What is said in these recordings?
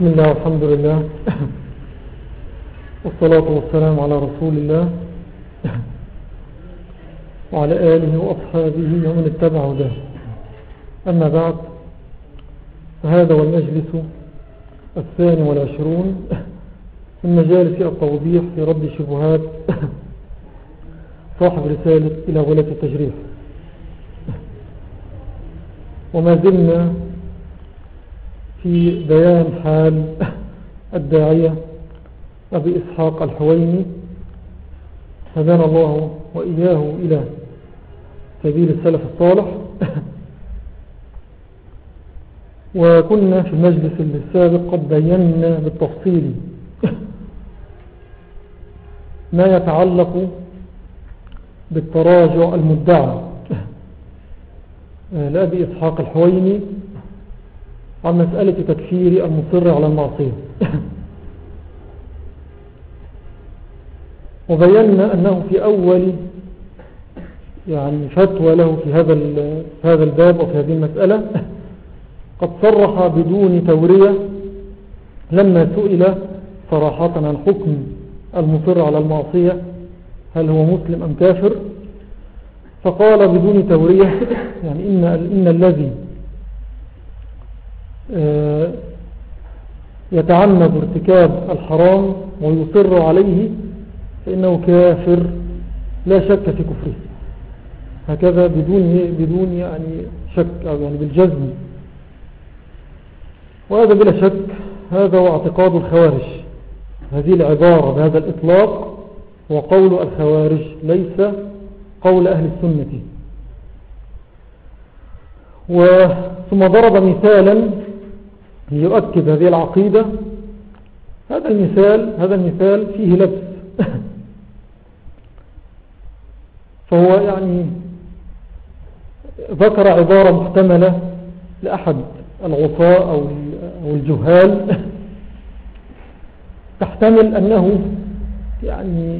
بسم الله والحمد لله والصلاة والسلام على رسول الله وعلى آله وأصحابه ومن اتبع هداه. أما بعد، فهذا والمجلس 22 من مجالس التوضيح في رد شبهات صاحب رسالة إلى غلاة التجريح. وما زلنا في بيان حال الداعية أبي إسحاق الحويني هدانا الله وإياه إلى سبيل السلف الصالح. وكنا في المجلس السابق قد بينا بالتفصيل ما يتعلق بالتراجع المدعى لأبي إسحاق الحويني عن مسألة تكفير المصر على المعصية. وبينا أنه في أول فتوى له في هذا الباب وفي هذه المسألة قد صرح بدون تورية لما سئل صراحة عن حكم المصر على المعصية هل هو مسلم أم كافر، فقال بدون تورية يعني إن الذي يتعنب ارتكاب الحرام ويصر عليه فإنه كافر لا شك في كفره، هكذا بدون يعني شك أو يعني بالجزم. وهذا بلا شك هذا هو اعتقاد الخوارج. هذه العبارة بهذا الإطلاق وقول الخوارج ليس قول أهل السنة. ثم ضرب مثالا ليؤكد هذه العقيدة. هذا المثال فيه لبس فهو يعني ذكر عبارة محتملة لأحد العصاة أو الجهال تحتمل أنه يعني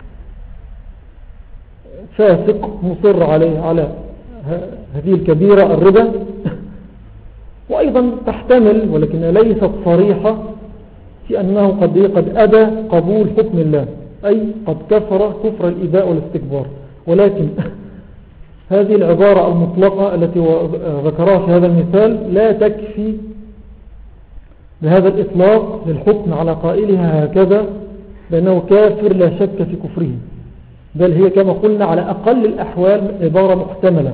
فاسق مصر على هذه الكبيرة الربا، وأيضا تحتمل ولكن ليست صريحة في أنه قد أبى قبول حكم الله، أي قد كفر الإباء والاستكبار. ولكن هذه العبارة المطلقة التي ذكرها في هذا المثال لا تكفي بهذا الإطلاق للحكم على قائلها هكذا بأنه كافر لا شك في كفره، بل هي كما قلنا على أقل الأحوال عبارة محتملة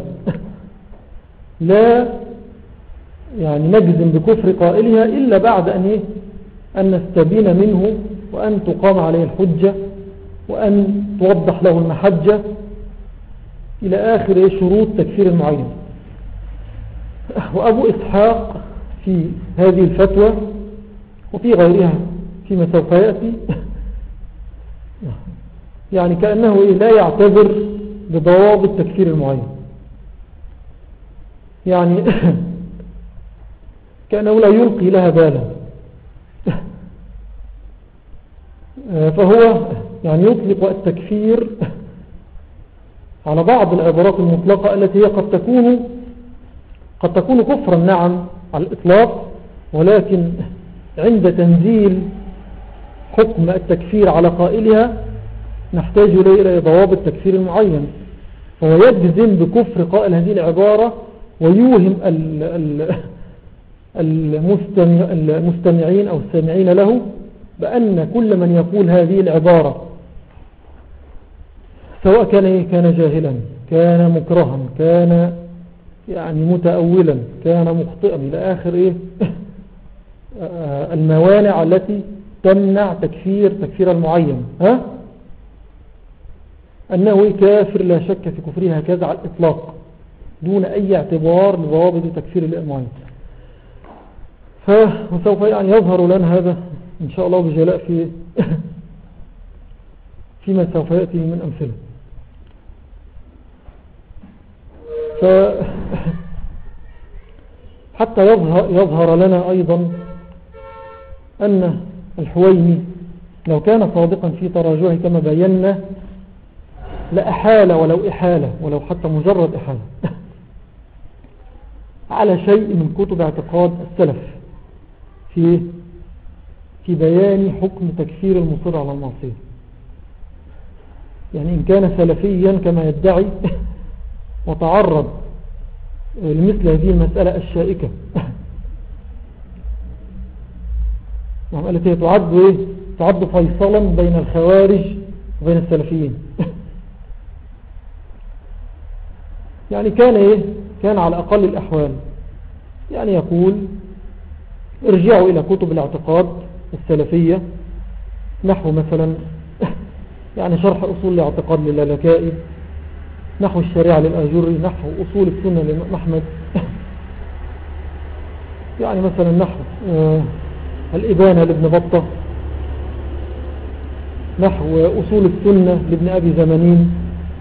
لا يعني نجزم بكفر قائلها إلا بعد أن نستبين منه وأن تقام عليه الحجة وأن توضح له المحجة إلى آخر شروط تكفير المعين. وأبو إسحاق في هذه الفتوى وفي غيرها فيما سوف يأتي يعني كأنه لا يعتبر بضوابط تكفير المعين، يعني كأنه لا يلقي لها بالا. فهو يعني يطلق التكفير على بعض العبارات المطلقة التي هي قد تكون كفرا نعم على الإطلاق، ولكن عند تنزيل حكم التكفير على قائلها نحتاج إلى ضوابط تكفير المعين. فهو يجزم بكفر قائل هذه العبارة ويوهم المستمعين أو السامعين له بأن كل من يقول هذه العبارة سواء كان جاهلا، كان مكرها، كان يعني متأولا، كان مخطئا إلى آخر الموانع التي تمنع تكفير المعين، أنه كافر لا شك في كفره هكذا على الإطلاق دون أي اعتبار لضوابط تكفير المعين. فسوف يعني يظهر لنا هذا إن شاء الله بجلاء فيما سوف يأتي من أمثلة. حتى يظهر لنا أيضا أن الحويني لو كان صادقا في تراجعه كما بينا لأحالة ولو حتى مجرد إحالة على شيء من كتب اعتقاد السلف في في بيان حكم تكفير المصر على المعصية. يعني إن كان سلفيا كما يدعي وتعرض لمثل هذه المسألة الشائكة التي هي تعد فيصلا بين الخوارج وبين السلفيين. يعني كان على أقل الأحوال يعني يقول ارجعوا إلى كتب الاعتقاد السلفية، نحو مثلا يعني شرح أصول الاعتقاد للالكائي، نحو الشريعة للآجري، نحو أصول السنة للإمام أحمد، يعني مثلا نحو الإبانة لابن بطة، نحو أصول السنة لابن أبي زمانين،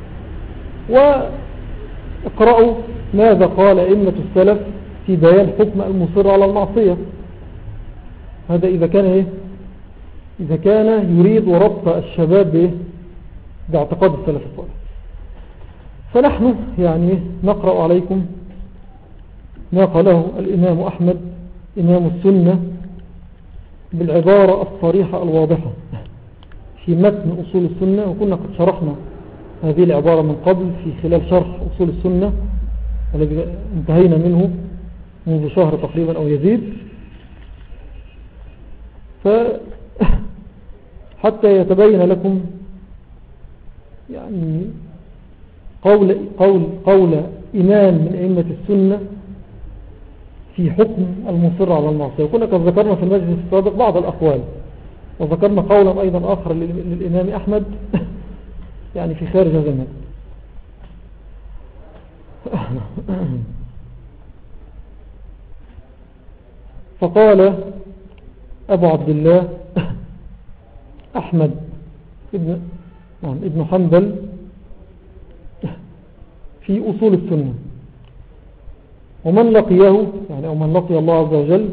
واقرأوا ماذا قال أئمة السلف في بيان حكم المصر على المعصية. هذا إذا كان يريد ربط الشباب باعتقاد السلف الصالح. فنحن يعني نقرأ عليكم ما قاله الإمام أحمد إمام السنة بالعبارة الصريحة الواضحة في متن أصول السنة، وكنا قد شرحنا هذه العبارة من قبل في خلال شرح أصول السنة الذي انتهينا منه منذ شهر تقريبا أو يزيد. حتى يتبين لكم يعني قول إمام من أئمة السنة في حكم المصر على المعصية. وكنا قد ذكرنا في المجلس السابق بعض الأقوال، وذكرنا قولا أيضا آخر للإمام أحمد يعني في خارج هذا المجلس. فقال أبو عبد الله أحمد ابن حنبل في أصول السنة: ومن لقيه يعني أو من لقي الله عز وجل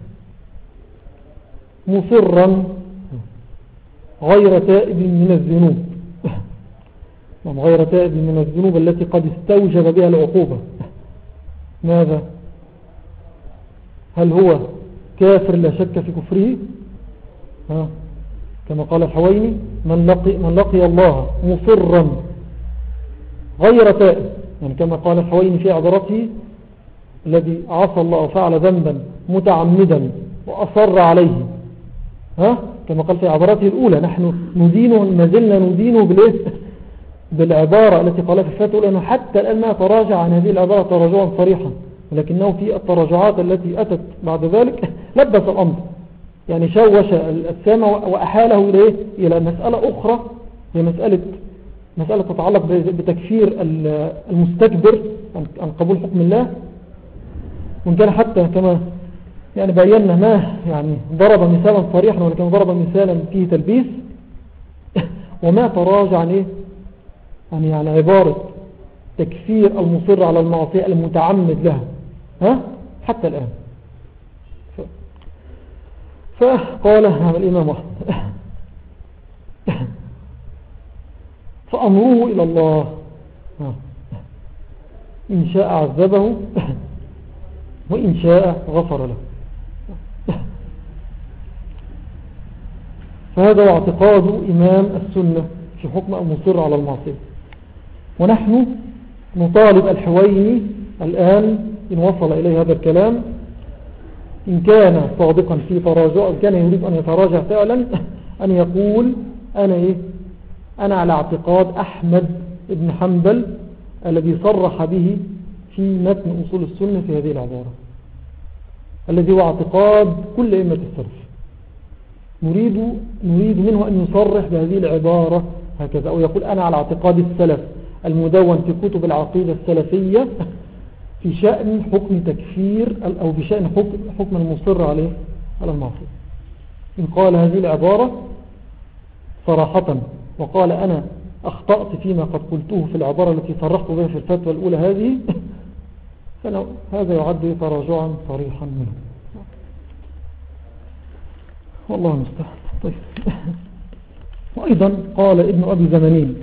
مصرا غير تائب من الذنوب، غير تائب من الذنوب التي قد استوجب بها العقوبة، ماذا؟ هل هو كافر لا شك في كفره؟ كما قال الحويني: من لقي الله مصرا غير تائب، يعني كما قال الحويني في عبارته: الذي عصى الله وفعل ذنبا متعمدا وأصر عليه، كما قال في عبارته الأولى: نحن ندينه، ما زلنا ندينه بالعبارة التي قالها في الفتوى، لأنه حتى الآن ما تراجع عن هذه العبارة تراجعا صريحا، ولكنه في التراجعات التي أتت بعد ذلك لبس الأمر، يعني شوش السامة وأحاله إلى مسألة أخرى، هي مسألة تتعلق بتكفير المستكبر عن قبول حكم الله. وإن كان حتى كما يعني بينا ما يعني ضرب مثالا صريحا، ولكن ضرب مثالا فيه تلبيس، وما تراجع عن عن عبارة تكفير المصر على المعصية المتعمد لها حتى الآن. فقال الإمام أحمد: فأمره إلى الله، إن شاء عذبه وإن شاء غفر له. فهذا هو اعتقاد إمام السنة في حكم المصر على المعصية. ونحن نطالب الحويني الآن إن وصل إليه هذا الكلام، إن كان صادقا في تراجع، إن كان يريد أن يتراجع فعلا، أن يقول: أنا على اعتقاد أحمد بن حنبل الذي صرح به في متن أصول السنة في هذه العبارة، الذي هو اعتقاد كل أئمة السلف. نريد منه أن يصرح بهذه العبارة هكذا، أو يقول: أنا على اعتقاد السلف المدون في كتب العقيدة السلفية في شأن حكم تكفير، أو بشأن حكم المصر عليه على المعصية. إن قال هذه العبارة صراحة وقال: أنا أخطأت فيما قد قلته في العبارة التي صرحت بها في الفتوى الأولى هذه، هذا يعد تراجعا صريحا منه، والله المستعان. طيب. وأيضا قال ابن أبي زمانين: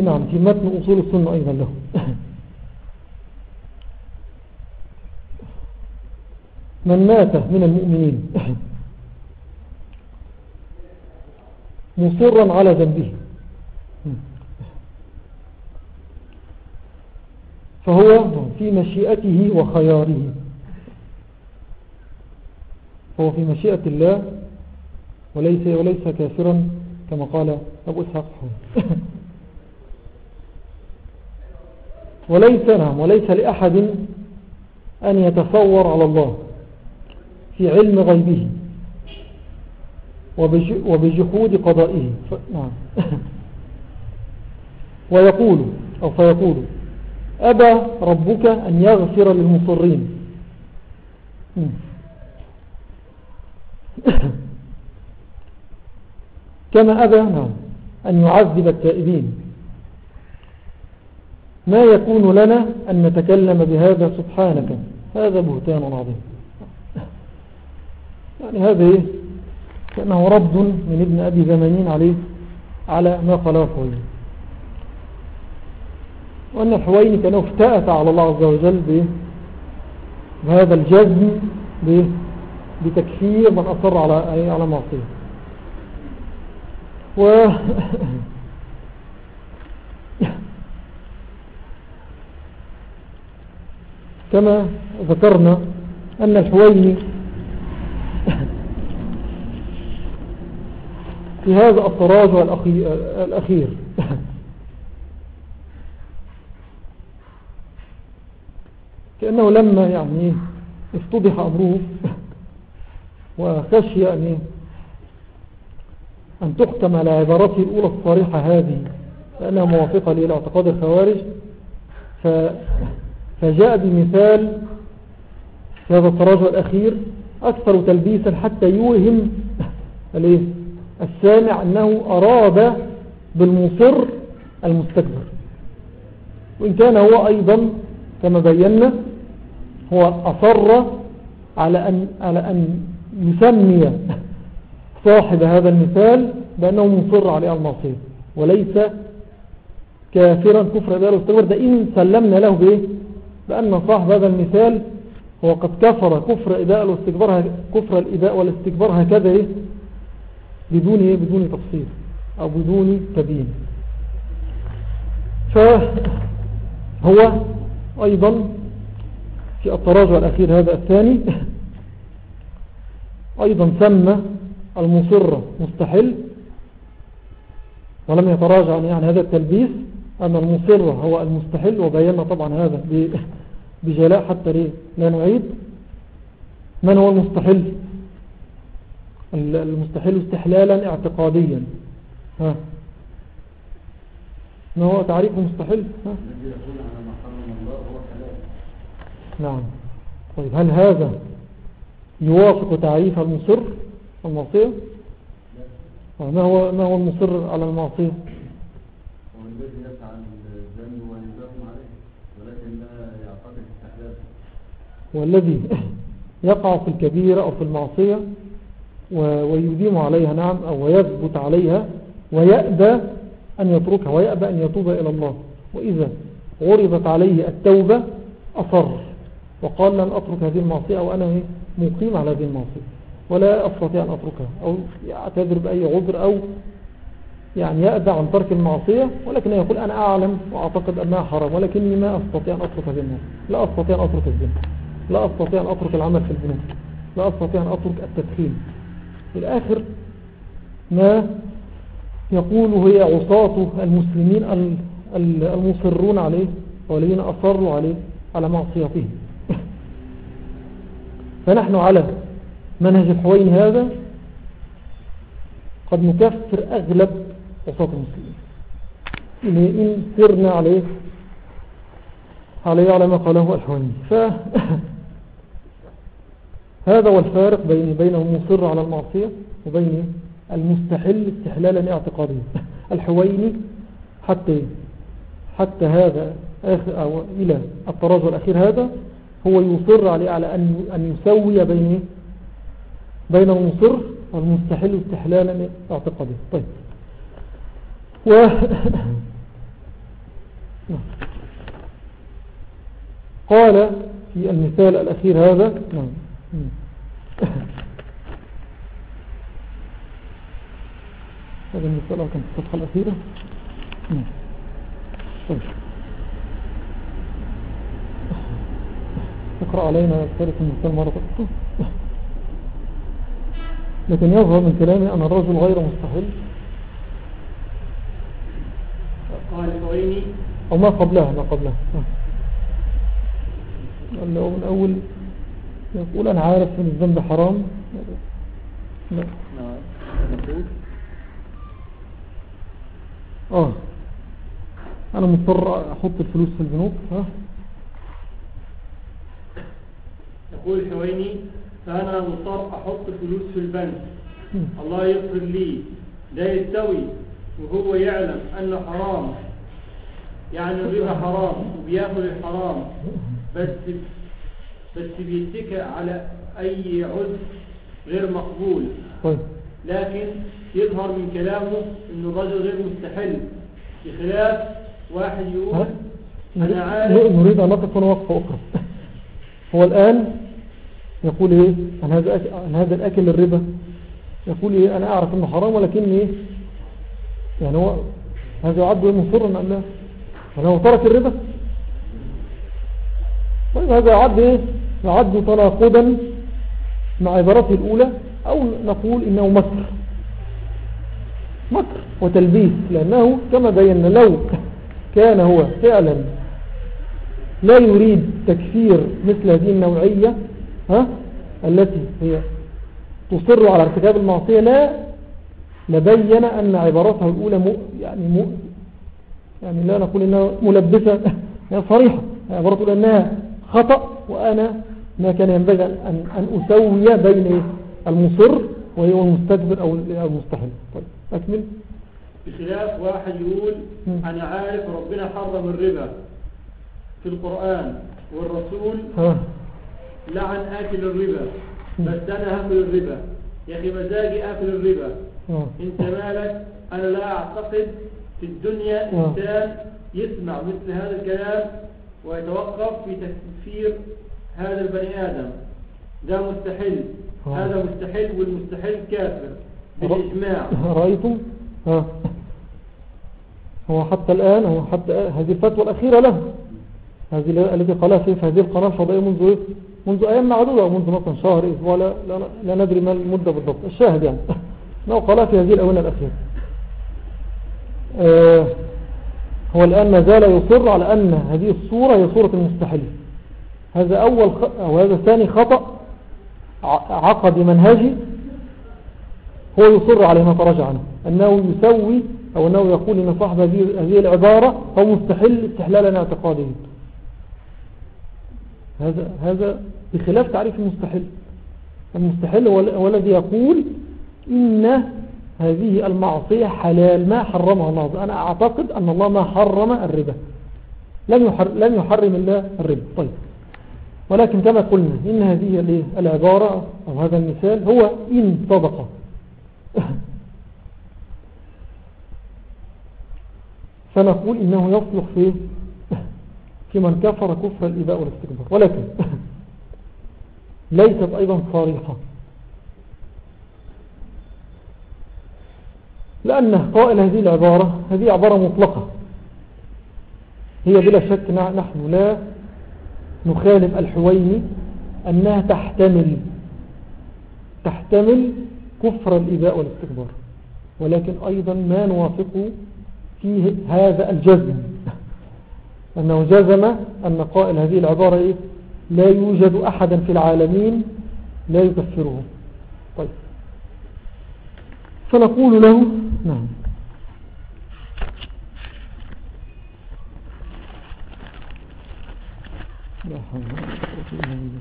نعم في متن أصول السنة أيضا له. من مات من المؤمنين مصرا على ذنبه فهو في مشيئته وخياره، هو في مشيئة الله وليس كافرا كما قال أبو إسحاق وليس لأحد أن يتصور على الله في علم غيبه وبجحود قضائه نعم. فيقول أبى ربك أن يغفر للمصرين كما أبى أن يعذب التائبين. ما يكون لنا أن نتكلم بهذا سبحانك، هذا بهتان عظيم. يعني هذا كأنه رد من ابن أبي زمانين عليه على ما قاله الحويني، وأن الحويني كان افتأت على الله عز وجل بهذا الجزم بتكفير من أصر على معصية. كما ذكرنا أن الحويني في هذا التراجع الأخير كأنه لما افتضح أمره وخشي أن تحكم على عبارته الأولى الصريحة هذه لأنها موافقة لاعتقاد الخوارج، فجاء بمثال في هذا التراجع الأخير أكثر تلبيسا حتى يوهم السامع أنه أراد بالمصر المستكبر، وإن كان هو أيضا كما بينا هو أصر على أن يسمي صاحب هذا المثال بأنه مصر عليه المعصية وليس كافرا كفر إباء والاستكبار. ده إن سلمنا له بأن صاحب هذا المثال هو قد كفر كفر إباء والاستكبار، كفر الإباء والاستكبار هكذا بدون تفصيل أو بدون تبيين. فهو أيضا في التراجع الأخير هذا الثاني أيضا سمى المصر مستحل ولم يتراجع عن هذا التلبيس أن المصر هو المستحل، وبينا طبعا هذا بجلاء حتى لا نعيد. من هو المستحل؟ المستحل استحلالا اعتقاديا. ما هو تعريف المستحل؟ الذي يقول على ما حرم الله هو حلال. نعم. طيب هل هذا يوافق تعريف المصر المعصية؟ ما هو المصر على المعصية؟ هو الذي يفعل الذنب ويداوم عليه ولكن لا يعتقد استحلال. والذي يقع في الكبيرة أو في المعصية ويديم عليها نعم أو ويثبت عليها ويأبى أن يتركها ويأبى أن يتوب إلى الله، وإذا عرضت عليه التوبة أصر وقال لن أترك هذه المعصية أو أنا مقيم على هذه المعصية ولا أستطيع أن أتركها، أو يعتذر بأي عذر أو يأبى عن ترك المعصية، ولكن يقول أنا أعلم وأعتقد أنها حرام ولكني ما أستطيع أن أترك هذه المعصية، لا أستطيع أن أترك الذنب، لا أستطيع أن أترك العمل في البنوك، لا أستطيع أن أترك التدخين. في الآخر ما يقوله هي عصاة المسلمين المصرون عليه والذين أصروا عليه على معصيته. فنحن على منهج الحويني هذا قد نكفر أغلب عصاة المسلمين إن سرنا عليه على ما قاله الحويني. هذا هو الفارق بينه مصر على المعصية وبين المستحل استحلالا اعتقاديا. الحويني حتى هذا أو إلى التراجع الأخير هذا هو يصر على أن يسوي بين المصر والمستحل استحلالا اعتقاديا. طيب نعم. قال في المثال الأخير هذا نعم. هذا المثال كان في الصفحة الأخيرة. طيب اقرأ علينا ثالث المثال مرة أخرى. لكن يظهر من كلامي أن الرجل غير مستحيل قال الحويني أو ما قبلها لو من أول يقول أنا عارف أن الذنب حرام. لا أنا مضطر أحط الفلوس في البنوك. يقول الحويني فأنا مضطر أحط الفلوس في البنك، الله يغفر لي، لا يستوي وهو يعلم أنه حرام، يعني الربا حرام وبياكل الحرام، بس بيتكئ على أي عذر غير مقبول. لكن يظهر من كلامه أنه الرجل غير مستحل، بخلاف واحد يقول أنا عارف. نريد أن نقف هنا وقفة أخرى. هو الآن يقول إيه عن هذا الأكل الربا، يقول إيه أنا أعرف أنه حرام ولكن إيه يعني هو هذا يعد مصرا أم لا؟ يعني هو ترك الربا. طيب هذا يعد إيه؟ يعد تناقضا مع عبارته الأولى، أو نقول إنه مكر وتلبيس، لأنه كما بينا لو كان هو فعلا لا يريد تكفير مثل هذه النوعية التي هي تصر على ارتكاب المعصية لبين أن عبارته الأولى يعني لا نقول إنها ملبسة، هي صريحة. عبارته الأولى أنها خطأ، وأنا ما كان ينبغي أن أسوي بين المصر وهي المستكبر أو المستحيل. طيب أكمل. بخلاف واحد يقول أنا عارف ربنا حرم الربا في القرآن والرسول لعن آكل الربا، بس أنا هاكل الربا، يا أخي مزاجي آكل الربا، انت مالك؟ أنا لا أعتقد في الدنيا إنسان يسمع مثل هذا الكلام ويتوقف في تكفير هذا البني آدم، ده مستحيل، هذا مستحيل والمستحيل كافر بالإجماع. رأيتم؟ هو حتى الآن هذه الفتوى الأخيرة له، هذه التي قالها في هذه القناة الفضائية منذ أيام معدودة أو منذ مثلا شهر أسبوع، لا ندري ما المدة بالضبط. الشاهد يعني أنه قالها في هذه الأونة الأخيرة. هو الآن ما زال يصر على أن هذه الصورة هي صورة المستحيل. هذا أو هذا ثاني خطأ عقدي منهجي هو يصر عليه ما تراجع عنه، أنه يسوي أو أنه يقول إن صاحب هذه العبارة هو مستحيل استحلالا اعتقادي. هذا بخلاف تعريف المستحيل هو الذي يقول إن هذه المعصية حلال ما حرمها الله. أنا أعتقد أن الله ما حرم الربا، لم يحرم الله الربا. طيب ولكن كما قلنا إن هذه العبارة أو هذا المثال هو إن صدق فنقول إنه يصلح في من كفر كفر الإباء والاستكبار، ولكن ليست أيضا صريحة، لأن قائل هذه العبارة هذه عبارة مطلقة، هي بلا شك نحن لا نخالف الحويني أنها تحتمل كفر الإباء والاستكبار، ولكن أيضا ما نوافق فيه هذا الجزم، أنه جزم أن قائل هذه العبارة لا يوجد أحدا في العالمين لا يكفره. طيب فنقول له نعم لا حول ولا قوة إلا بالله.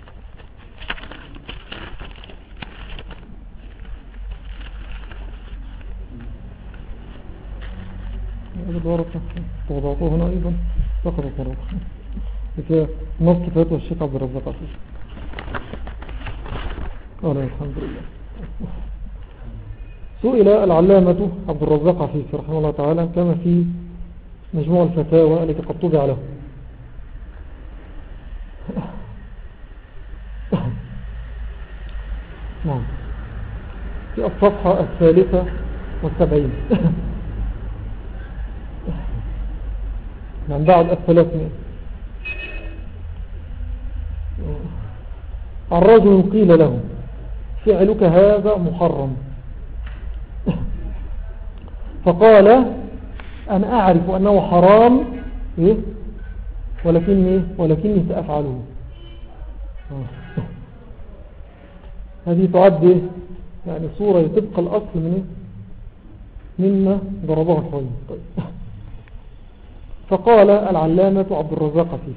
هذا الورقة وضعته هنا أيضا فقط الورقة لكي نص فتوى الشيخ عبد الرزاق عفيف. الحمد لله. سئل العلامة عبد الرزاق عفيف رحمه الله تعالى كما في مجموع الفتاوى التي قد طبع له. نعم، في الصفحة 73 من بعد 300. الرجل قيل له فعلك هذا محرم، فقال أنا أعرف أنه حرام ولكني سأفعله. هذه تعد يعني صورة تبقى الأصل مما ضربه الحوين. طيب. فقال العلامة عبد الرزاق فيه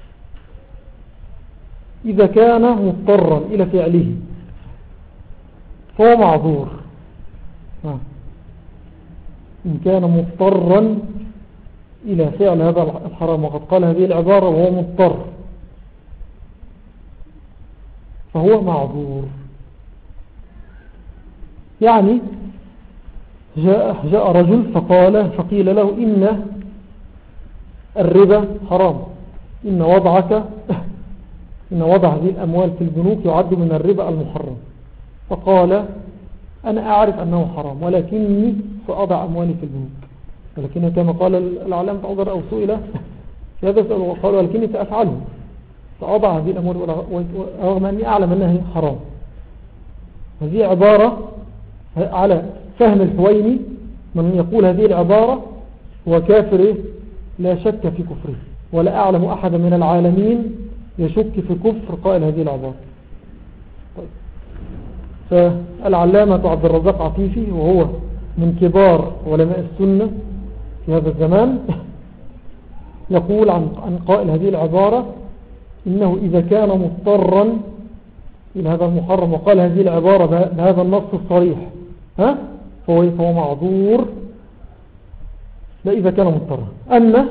إذا كان مضطرا إلى فعله فهو معذور. إن كان مضطرا إلى فعل هذا الحرام، وقد قال هذه العبارة وهو مضطر، فهو معذور. يعني جاء رجل فقيل له إن الربا حرام، إن وضع هذه الأموال في البنوك يعد من الربا المحرم. فقال أنا أعرف أنه حرام ولكني سأضع أموالي في البنوك. ولكن كما قال العلامة عذر أو سئل في هذا السؤال وقال ولكني سأفعله، سأضع هذه الأموال رغم أني أعلم أنها حرام. هذه عبارة على فهم الحويني، من يقول هذه العبارة هو كافر لا شك في كفره، ولا أعلم أحد من العالمين يشك في كفر قائل هذه العبارة. طيب. فالعلامة عبد الرزاق عفيفي وهو من كبار علماء السنة في هذا الزمان يقول عن قائل هذه العبارة إنه إذا كان مضطرا إلى هذا المحرم وقال هذه العبارة بهذا النص الصريح فهو معذور، لا إذا كان مضطرا. أما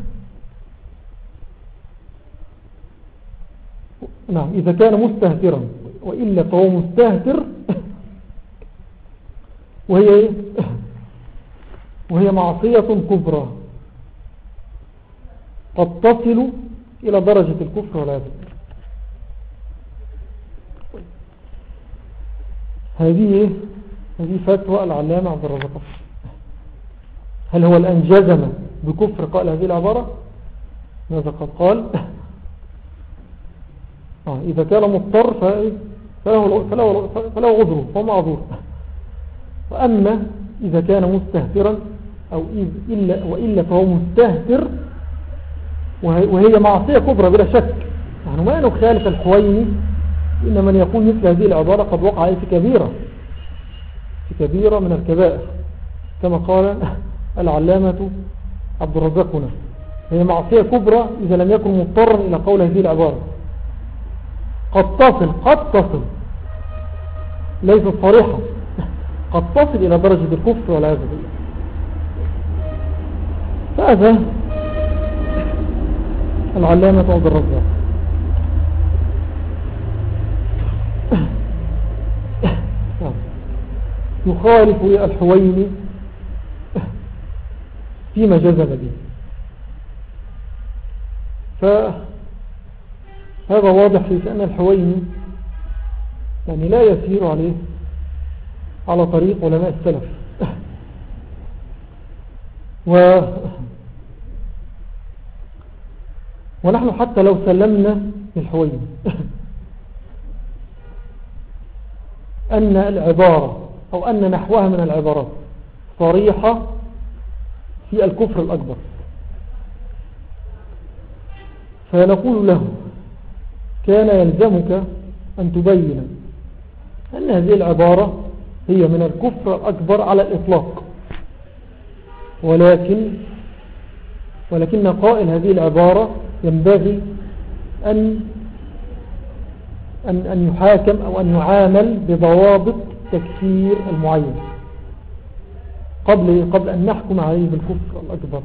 نعم إذا كان مستهترا، وإلا فهو مستهتر وهي معصية كبرى قد تصل إلى درجة الكفر والعياذ بالله. هذه فتوى العلامة عبد الرزاق. هل هو الآن جزم بكفر قال هذه العبارة؟ ماذا قد قال؟ إذا كان مضطر فله عذره، فهو معذور. وأما إذا كان مستهترا وإلا فهو مستهتر وهي معصية كبرى بلا شك. يعني ما نخالف الحويني إن من يقول مثل هذه العبارة قد وقع في كبيرة من الكبائر كما قال العلامة عبد الرزاق هنا. هي معصية كبرى إذا لم يكن مضطرا إلى قول هذه العبارة، قد تصل ليست صريحة، قد تصل إلى درجة الكفر والعياذ بالله. فهذا العلامة عبد الرزاق. يخالف الحويني فيما جزم به. فهذا واضح في أن الحويني يعني لا يسير على طريق علماء السلف. ونحن حتى لو سلمنا للحويني أن العبارة أو أن نحوها من العبارات صريحة في الكفر الأكبر، فنقول له كان يلزمك أن تبين أن هذه العبارة هي من الكفر الأكبر على الإطلاق، ولكن قائل هذه العبارة ينبغي أن يحاكم أو أن يعامل بضوابط تكفير المعين قبل أن نحكم عليه بالكفر الأكبر.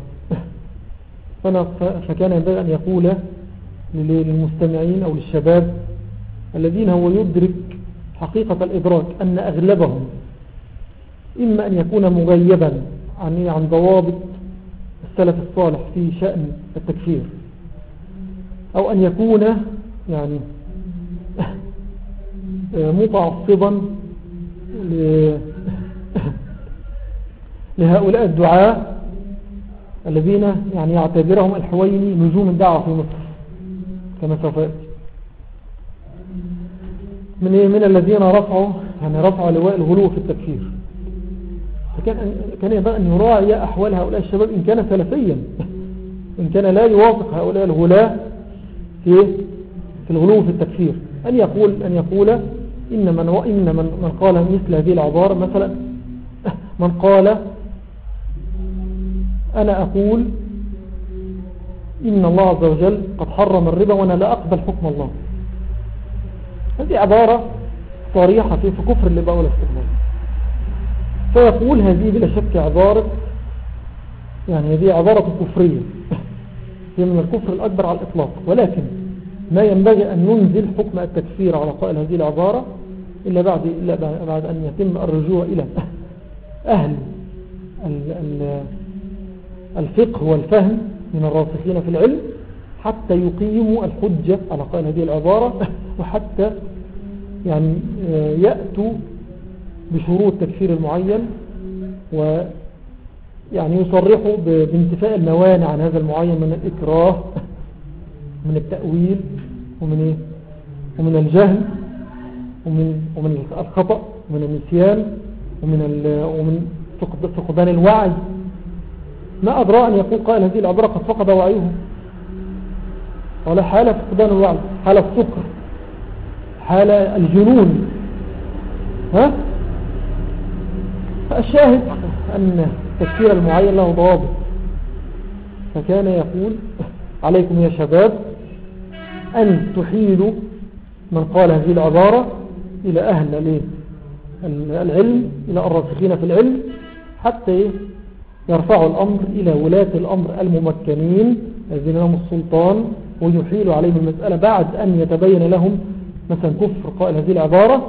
فكان ينبغي أن يقول للمستمعين أو للشباب الذين هو يدرك حقيقة الإدراك أن أغلبهم إما أن يكون مغيبا عن ضوابط السلف الصالح في شأن التكفير، أو أن يكون يعني متعصبا لهؤلاء الدعاة الذين يعني يعتبرهم الحويني نجوم الدعوة في مصر كما سوف يأتي، من الذين رفعوا لواء الغلو في التكفير. فكان ينبغي أن يراعي أحوال هؤلاء الشباب إن كان سلفيا، إن كان لا يوافق هؤلاء الغلاة في الغلو في التكفير، أن يقول إن من قال مثل هذه العبارة، مثلا من قال أنا أقول إن الله عز وجل قد حرم الربا وأنا لا أقبل حكم الله، هذه عبارة صريحة في كفر الربا والاستقلال. فيقول هذه بلا شك عبارة، يعني هذه عبارة كفرية، هي من الكفر الأكبر على الإطلاق، ولكن ما ينبغي أن ننزل حكم التكفير على قائل هذه العبارة إلا بعد أن يتم الرجوع إلى أهل الفقه والفهم من الراسخين في العلم حتى يقيموا الحجة على قائل هذه العبارة، وحتى يعني يأتوا بشروط تكفير المعين، ويعني يصرحوا بانتفاء الموانع عن هذا المعين من الإكراه، من التأويل، ومن الجهل، ومن الخطأ، ومن النسيان، ومن فقدان الوعي. ما أدرى أن يقول قائل هذه العبارة قد فقد وعيه، ولا حالة فقدان الوعي، حالة السكر، حالة الجنون. فالشاهد أن تكفير المعين له ضوابط، فكان يقول عليكم يا شباب أن تحيلوا من قال هذه العبارة إلى أهل العلم، إلى الراسخين في العلم، حتى يرفعوا الأمر إلى ولاة الأمر الممكنين الذين لهم السلطان، ويحيلوا عليهم المسألة بعد أن يتبين لهم مثلا كفر قائل هذه العبارة،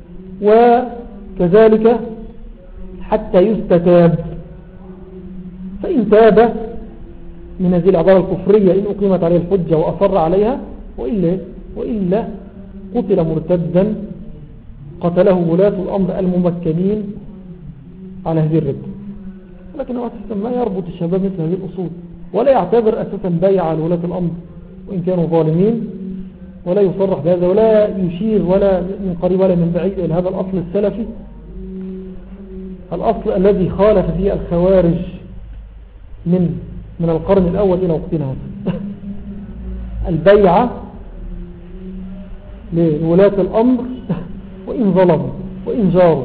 وكذلك حتى يستتاب، فإن تاب من هذه العبارة الكفرية إن أقيمت عليه الحجة وأصر عليها، وإلا قتل مرتدا قتله ولاة الأمر الممكنين على هذه الردة. لكن هو أساسا ما يربط الشباب مثل هذه الأصول، ولا يعتبر أساسا بايع على ولاة الأمر وإن كانوا ظالمين، ولا يصرح بهذا، ولا يشير ولا من قريب ولا من بعيد إلى هذا الأصل السلفي، الأصل الذي خالف فيه الخوارج من القرن الأول إلى وقتنا هذا. البيعة لولاة الأمر وإن ظلموا وإن جاروا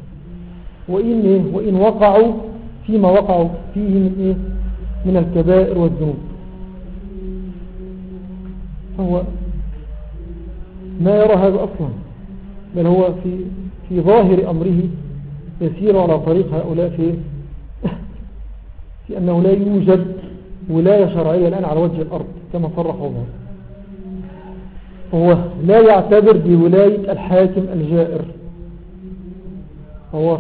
وإن وقعوا فيما وقعوا فيه من الكبائر والذنوب. فهو ما يرى هذا أصلا، بل هو في ظاهر أمره يسير على طريق هؤلاء في أنه لا يوجد ولاية شرعية الآن على وجه الأرض كما صرحوا به. هو لا يعتبر بولاية الحاكم الجائر، هو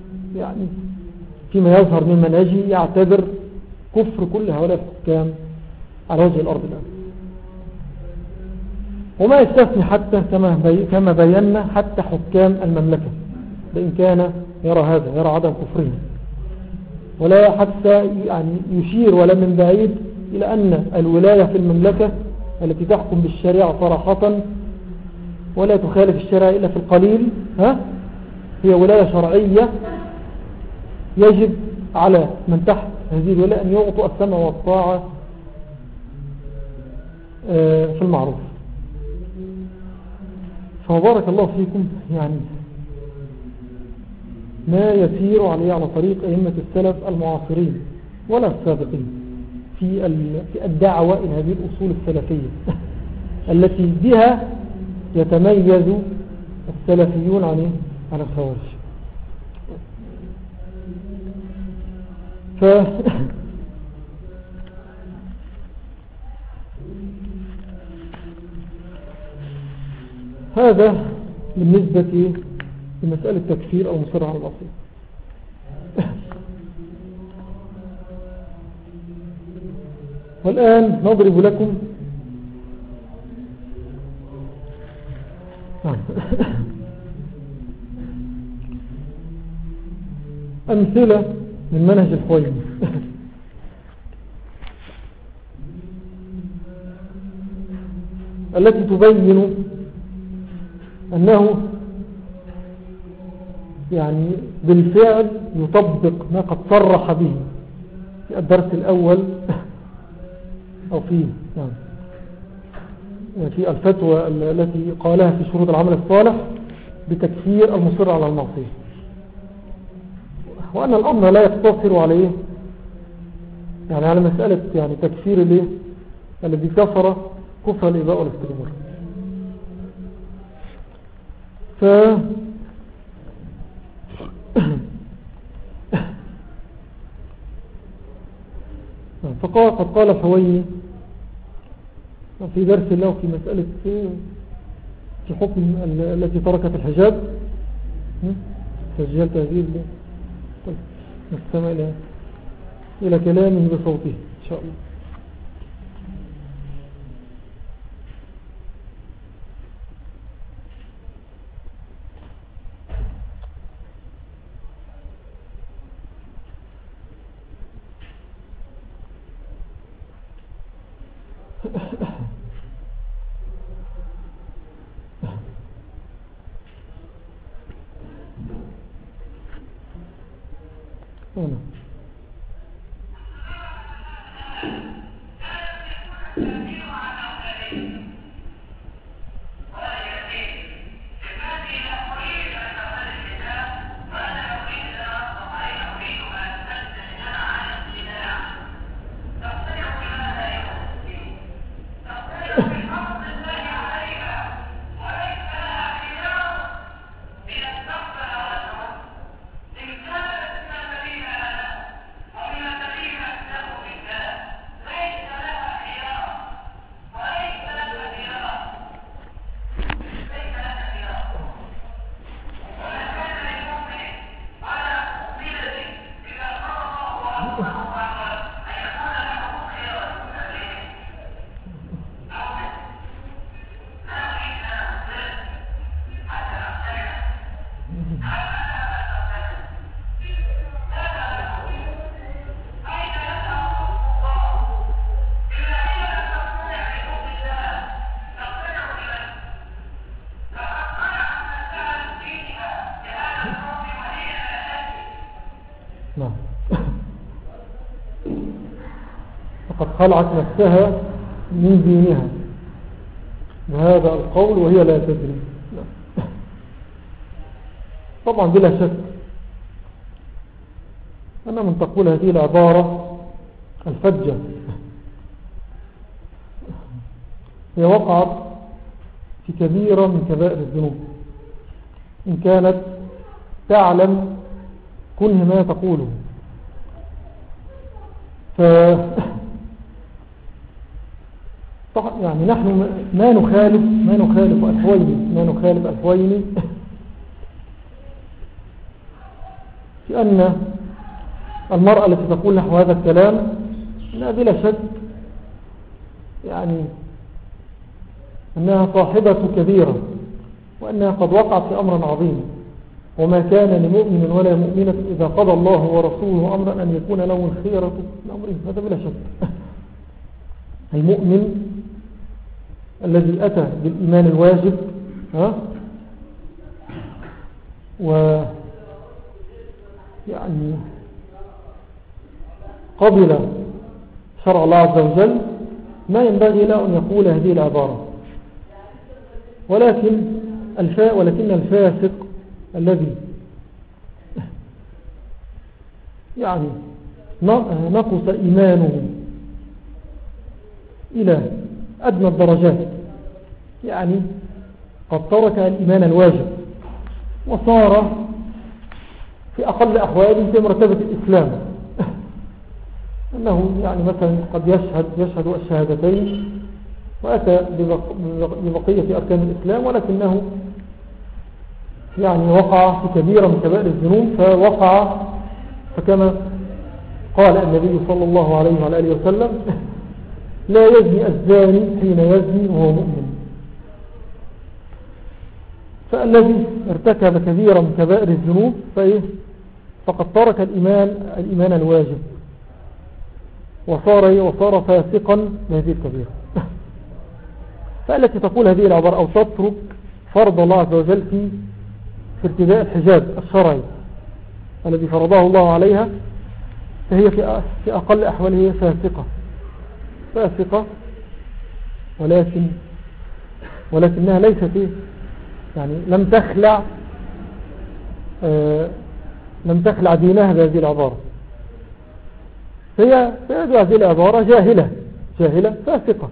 فيما يظهر من منهجه يعتبر كفر كل هؤلاء الحكام على وجه الأرض الآن، وما يستثني حتى كما بينا حتى حكام المملكة، بإن كان يرى هذا، يرى عدم كفرهم، ولا حتى يعني يشير ولا من بعيد إلى أن الولاية في المملكة التي تحكم بالشريعة صراحة ولا تخالف الشريعة إلا في القليل هي ولاية شرعية، يجب على من تحت هذه الولاية أن يعطوا السمع والطاعة في المعروف. فبارك الله فيكم، يعني ما يسير عليه على طريق أئمة السلف المعاصرين ولا السابقين في الدعوة إلى هذه الأصول السلفية التي بها يتميز السلفيون عن الخوارج. هذا بالنسبة لمسألة تكفير أو مصر على الأصل. والآن نضرب لكم أمثلة من منهج الحويني التي تبين أنه يعني بالفعل يطبق ما قد صرح به في الدرس الأول أو في الفتوى التي قالها في شروط العمل الصالح بتكفير المصر على المعصية، وأن الأمر لا يقتصر عليه يعني على مسألة يعني تكفير الذي كفر كفر الإباء والاستجمار. قد قال الحويني في درس له في مسألة في حكم التي تركت الحجاب. سجلت هذه نستمع إلى كلامه بصوته إن شاء الله. فقد خلعت نفسها من دينها بهذا القول وهي لا تدري. طبعا بلا شك أنا من تقول هذه العبارة الفجة هي وقعت في كبيرة من كبائر الذنوب إن كانت تعلم كنه ما تقوله. يعني نحن ما نخالف الحويني في أن المرأة التي تقول نحو هذا الكلام لا بلا شك يعني أنها صاحبة كبيرة وأنها قد وقعت في أمر عظيم، وما كان لمؤمن ولا مؤمنة إذا قضى الله ورسوله أمرا أن يكون له الخيرة من أمرهم، هذا بلا شك. المؤمن الذي أتى بالإيمان الواجب يعني قبل شرع الله عز وجل ما ينبغي له أن يقول هذه العبارة، ولكن الفاسق الذي يعني نقص إيمانه إلى أدنى الدرجات، يعني قد ترك الإيمان الواجب وصار في أقل أحواله في مرتبة الإسلام، أنه يعني مثلا قد يشهد الشهادتين وأتى ببقية أركان الإسلام، ولكنه يعني وقع في كبيرة من كبائر الذنوب، فكما قال النبي صلى الله عليه وآله وسلم لا يزني الزاني حين يزني وهو مؤمن. فالذي ارتكب كبيرا من كبائر الذنوب فقد ترك الإيمان الواجب وصار فاسقا بهذه الكبيرة. فالتي تقول هذه العبارة أو تترك فرض الله عز وجل في ارتداء الحجاب الشرعي الذي فرضه الله عليها، فهي في أقل أحواله هي فاسقة ولكنها ليست يعني لم تخلع دينها بهذه العبارة. هي هذه العبارة جاهلة فاسقة.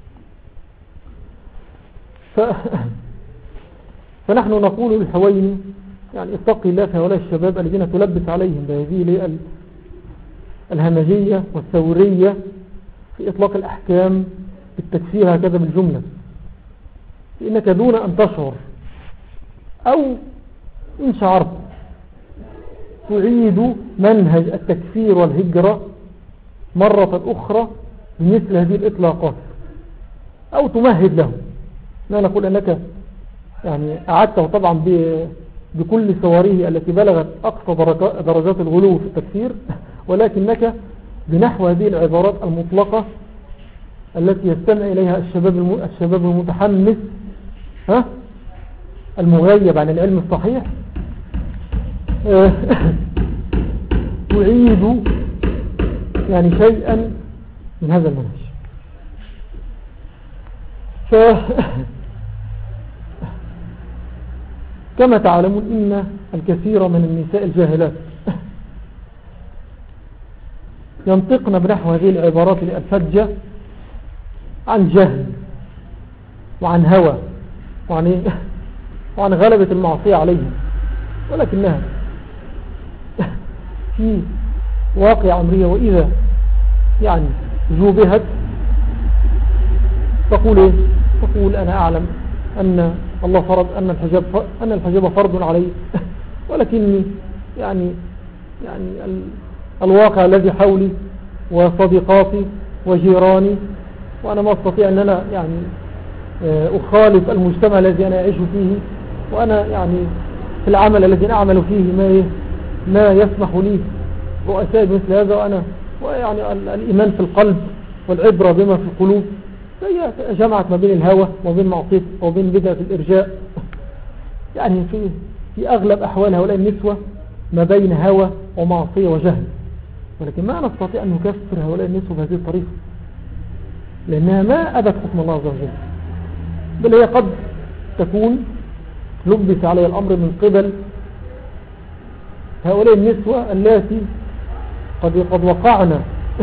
فنحن نقول للحويني يعني اتقي الله في هؤلاء الشباب الذين تلبس عليهم بهذه الهمجية والثورية في إطلاق الأحكام بالتكفير هكذا بالجملة، لأنك دون أن تشعر أو إن شعرت تعيد منهج التكفير والهجرة مرة أخرى بمثل هذه الإطلاقات أو تمهد له. لا نقول أنك يعني أعدته طبعا بكل صوره التي بلغت أقصى درجات الغلو في التكفير، ولكنك بنحو هذه العبارات المطلقة التي يستمع إليها الشباب المتحمس المغيب عن العلم الصحيح تعيد يعني شيئا من هذا المنهج. كما تعلمون إن الكثير من النساء الجاهلات ينطقن بنحو هذه العبارات الفجة عن جهل وعن هوى وعن غلبة المعصية عليهم، ولكنها في واقع أمرية وإذا يعني جوبهت تقول أنا أعلم أن الله فرض أن الحجاب فرض علي، ولكني يعني الواقع الذي حولي وصديقاتي وجيراني وأنا ما أستطيع أن أنا يعني أخالف المجتمع الذي أنا أعيش فيه، وأنا يعني في العمل الذي أعمل فيه ما يسمح لي رؤساء مثل هذا، ويعني الإيمان في القلب والعبرة بما في القلوب. هي جمعت ما بين الهوى وبين معصية وبين بدعة الإرجاء، يعني في أغلب أحوال هؤلاء النسوة ما بين هوى ومعصية وجهل، ولكن ما نستطيع أن نكفر هؤلاء النسوة بهذه الطريقة لأنها ما أبت حكم الله عز وجل، بل هي قد تكون لبس عليها الأمر من قبل هؤلاء النسوة التي قد وقعنا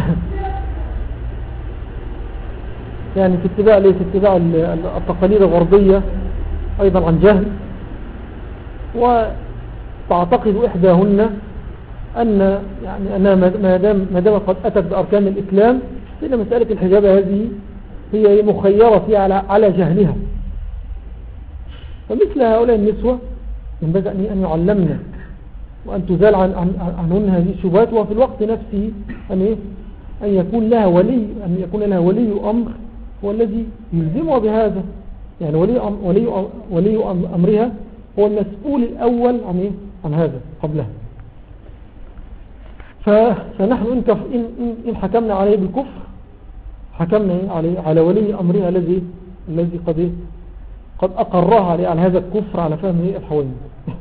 يعني في اتباع التقاليد الغربية أيضا عن جهل، وتعتقد إحداهن أن يعني أنها ما دام قد أتت بأركان الإسلام فإن مسألة الحجاب هذه هي مخيرة فيها على جهلها. فمثل هؤلاء النسوة ينبغي أن يعلمنا وأن تزال عنهن هذه الشبهات، وفي الوقت نفسه أن يكون لها ولي أمر هو الذي يلزمها بهذا، يعني ولي أمرها هو المسؤول الأول عن هذا قبلها. فنحن إن حكمنا عليه بالكفر حكمنا على ولي أمرها الذي قد أقرها على هذا الكفر على فهم الحويني.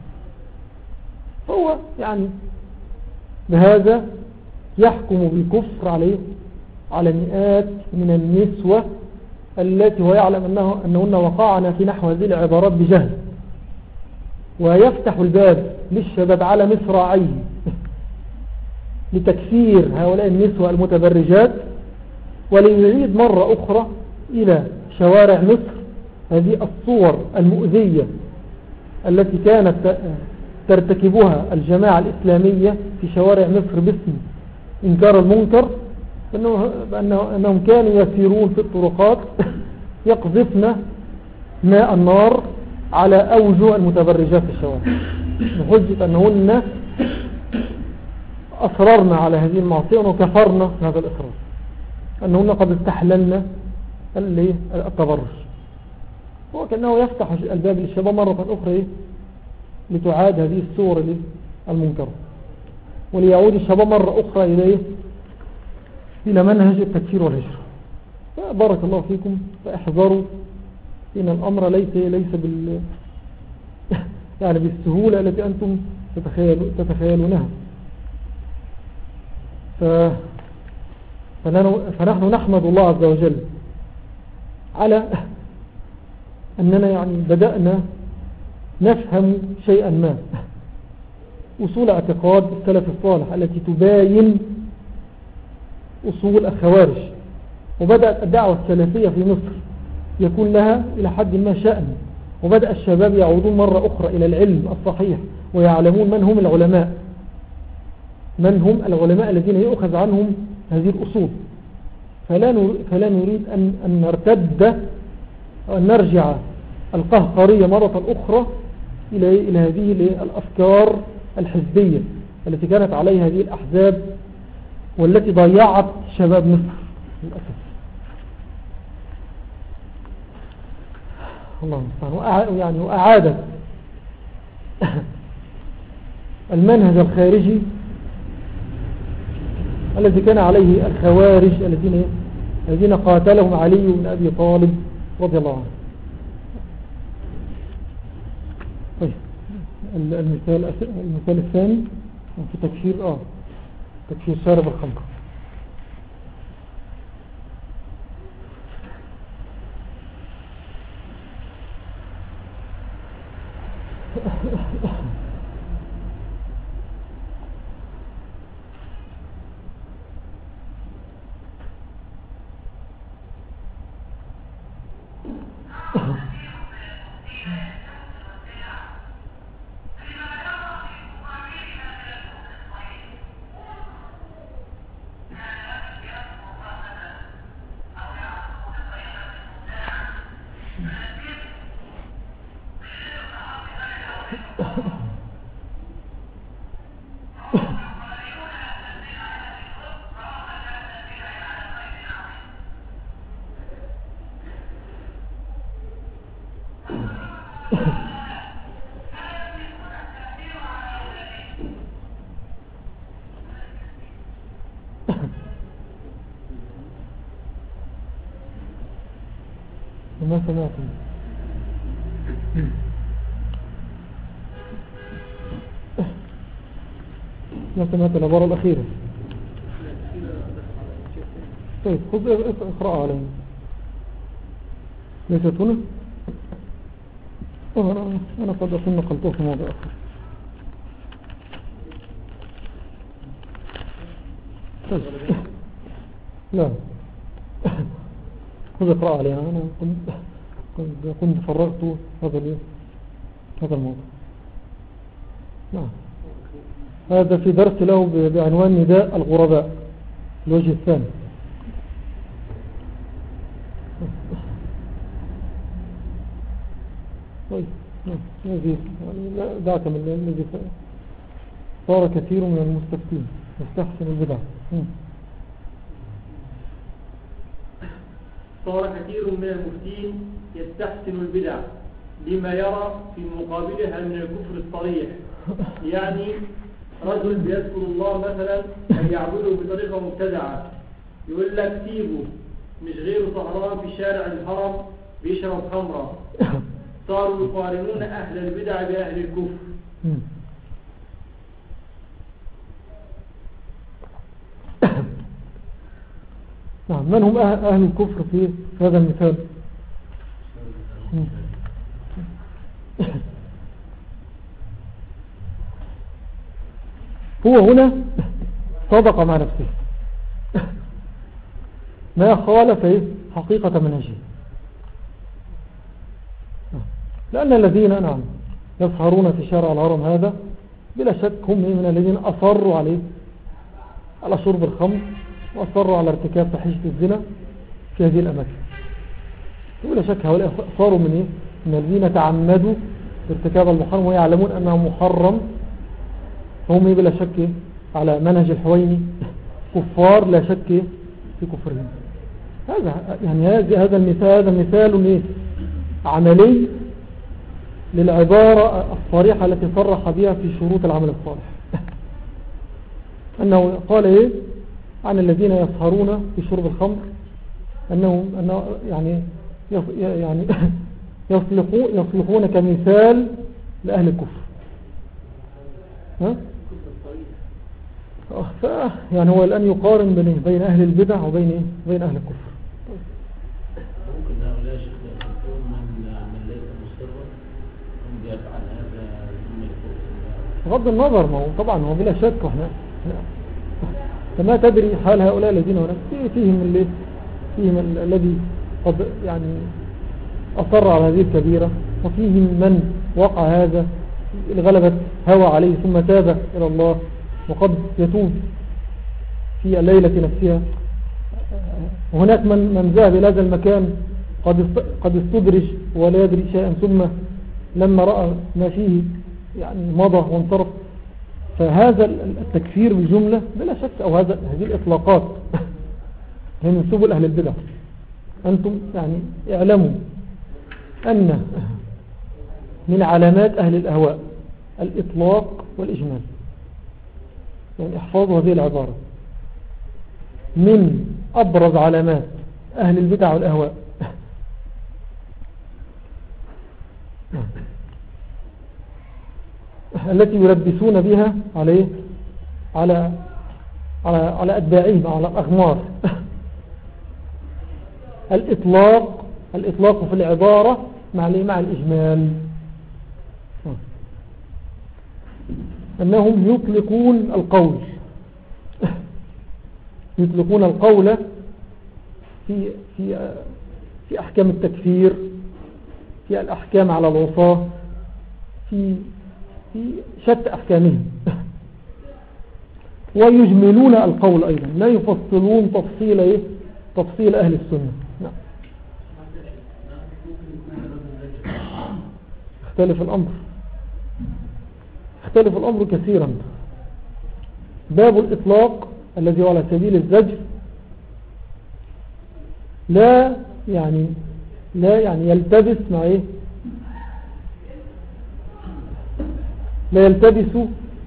فهو يعني بهذا يحكم بالكفر على مئات من النسوة التي هو يعلم أنهن وقعنا في نحو هذه العبارات بجهل، ويفتح الباب للشباب على مصراعيه لتكفير هؤلاء النسوة المتبرجات، وليعيد مرة أخرى إلى شوارع مصر هذه الصور المؤذية التي كانت ترتكبها الجماعة الإسلامية في شوارع مصر باسم إنكار المنكر، أنهم كانوا يسيرون في الطرقات يقذفن ماء النار على أوجه المتبرجات في الشوارع بحجة أنهن أصررنا على هذه المعصية وكفرنا هذا الإصرار. أنهن قد استحللن التبرج، وكأنه يفتح الباب للشباب مرة أخرى لتعاد هذه الصور المنكرة، وليعود الشباب مرة أخرى إلى منهج التكفير والهجرة. فبارك الله فيكم، فاحذروا إن الأمر ليس يعني بالسهولة التي أنتم تتخيلونها. فنحن نحمد الله عز وجل على أننا يعني بدأنا نفهم شيئا ما أصول اعتقاد السلف الصالح التي تباين أصول الخوارج، وبدأت الدعوة السلفية في مصر يكون لها إلى حد ما شأن، وبدأ الشباب يعودون مرة أخرى إلى العلم الصحيح ويعلمون من هم العلماء الذين يؤخذ عنهم هذه الأصول. فلا نريد أن نرتد وأن نرجع القهقرية مرة أخرى إلى هذه الأفكار الحزبية التي كانت عليها هذه الأحزاب والتي ضيعت شباب مصر للأسف. الله المستعان. وأعادت المنهج الخارجي الذي كان عليه الخوارج الذين قاتلهم علي بن أبي طالب رضي الله عنه. طيب المثال الثاني في تكفير شارب الخمر. ما سمعتم؟ ما سمعت العبارة الأخيرة؟ طيب خذ اقرأ علي. ليست هنا؟ أنا قد أكون نقلته في موضع آخر. طيب لا خذ اقرأ عليها. أنا كنت فرغت هذا الموضوع. نعم. هذا في درس له بعنوان نداء الغرباء الوجه الثاني. طيب هذه لا دعك من الذي صار كثير من المستفتين يستحسن البدع. صار كثير من المفتين يستحسن البدع لما يرى في مقابلها من الكفر الصريح. يعني رجل بيذكر الله مثلا أن يعبده بطريقة مبتدعة، يقول لك سيبه، مش غيره سهران في شارع الهرم بيشرب خمرة. صاروا يقارنون أهل البدع بأهل الكفر. نعم. من هم أهل الكفر في هذا المثال؟ هو هنا صدق مع نفسه ما خالف حقيقة منهجه، لأن الذين نعم يسهرون في شارع الهرم هذا بلا شك هم من الذين أصروا على شرب الخمر وأصروا على ارتكاب فحيشة الزنا في هذه الأماكن. بلا شك هؤلاء صاروا من الذين تعمدوا ارتكاب المحرم ويعلمون أنه محرم، هم بلا شك على منهج الحويني كفار لا شك في كفرهم. هذا مثال عملي للعبارة الصريحة التي صرح بها في شروط العمل الصالح. أنه قال عن الذين يسهرون في شرب الخمر أنه يعني يصلحون كمثال لأهل الكفر. يعني هو الآن يقارن بين أهل البدع وبين أهل الكفر. ممكن هؤلاء شيخ يكون من ليس مصرا هم بيفعل هذا ثم يكون بغض النظر، ما هو طبعا هو بلا شك فما تدري حال هؤلاء الذين هناك فيهم الذي قد يعني أصر على هذه الكبيرة، وفيهم من وقع هذا الغلبة هوى عليه ثم تاب إلى الله وقد يتوب في الليلة نفسها. وهناك من ذهب إلى هذا المكان قد استدرج ولا يدري شيئا، ثم لما رأى ما فيه يعني مضى وانصرف. فهذا التكفير بالجملة بلا شك، أو هذه الإطلاقات هي من سبل أهل البدع. أنتم يعني اعلموا أن من علامات أهل الأهواء الإطلاق والإجمال. يعني احفظوا هذه العبارة، من أبرز علامات أهل البدع والأهواء التي يلبسون بها على أتباعهم، على الأغمار. الإطلاق في العبارة مع الإجمال، أنهم يطلقون القول في أحكام التكفير، في الأحكام على الوصاة، في شتى أحكامهم، ويجملون القول أيضا، لا يفصلون تفصيل أهل السنة. نعم. اختلف الأمر كثيرا. باب الإطلاق الذي هو على سبيل الزجر لا يعني يلتبس مع لا يلتبس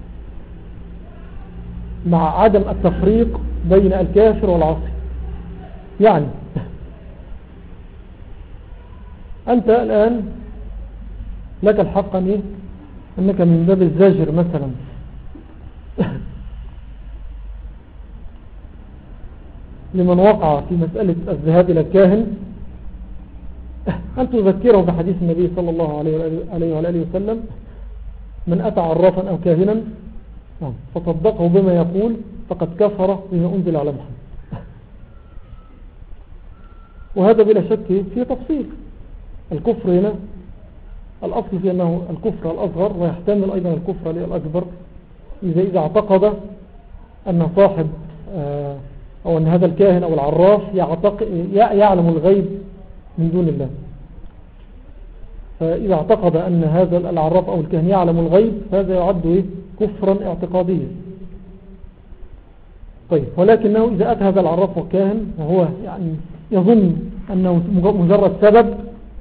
مع عدم التفريق بين الكافر والعاصي. يعني أنت الآن لك الحق أنك من باب الزجر مثلا لمن وقع في مسألة الذهاب إلى الكاهن أن تذكره بحديث النبي صلى الله عليه وآله وسلم: من أتى عرافا أو كاهنا فصدقه بما يقول فقد كفر بما أنزل على محمد. وهذا بلا شك في تفصيل. الكفر هنا الأصل في أنه الكفر الأصغر، ويحتمل أيضا الكفر الأكبر إذا اعتقد أن صاحب أو أن هذا الكاهن أو العراف يعلم الغيب من دون الله. فإذا اعتقد أن هذا العراف أو الكاهن يعلم الغيب فهذا يعد كفرا اعتقاديا. طيب، ولكنه إذا أتى هذا العراف والكاهن وهو يعني يظن أنه مجرد سبب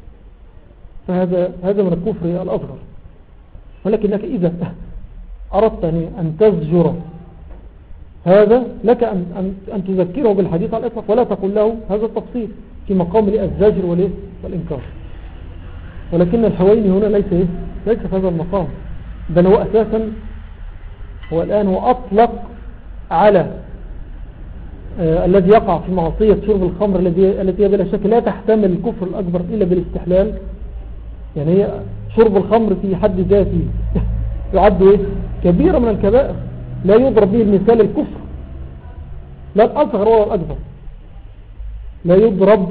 فهذا من الكفر الأصغر. ولكنك إذا أردت أن تزجر هذا لك أن تذكره بالحديث على الإطلاق، ولا تقول له هذا التفصيل في مقام الزجر والإنكار. ولكن الحويني هنا ليس في هذا المقام، بل هو أساسا هو الآن أطلق على الذي يقع في معصية شرب الخمر التي بلا شك لا تحتمل الكفر الأكبر إلا بالاستحلال. يعني هي شرب الخمر في حد ذاته يعد كبيرة من الكبائر، لا يضرب به المثال الكفر، لا الأصغر ولا الأكبر، لا يضرب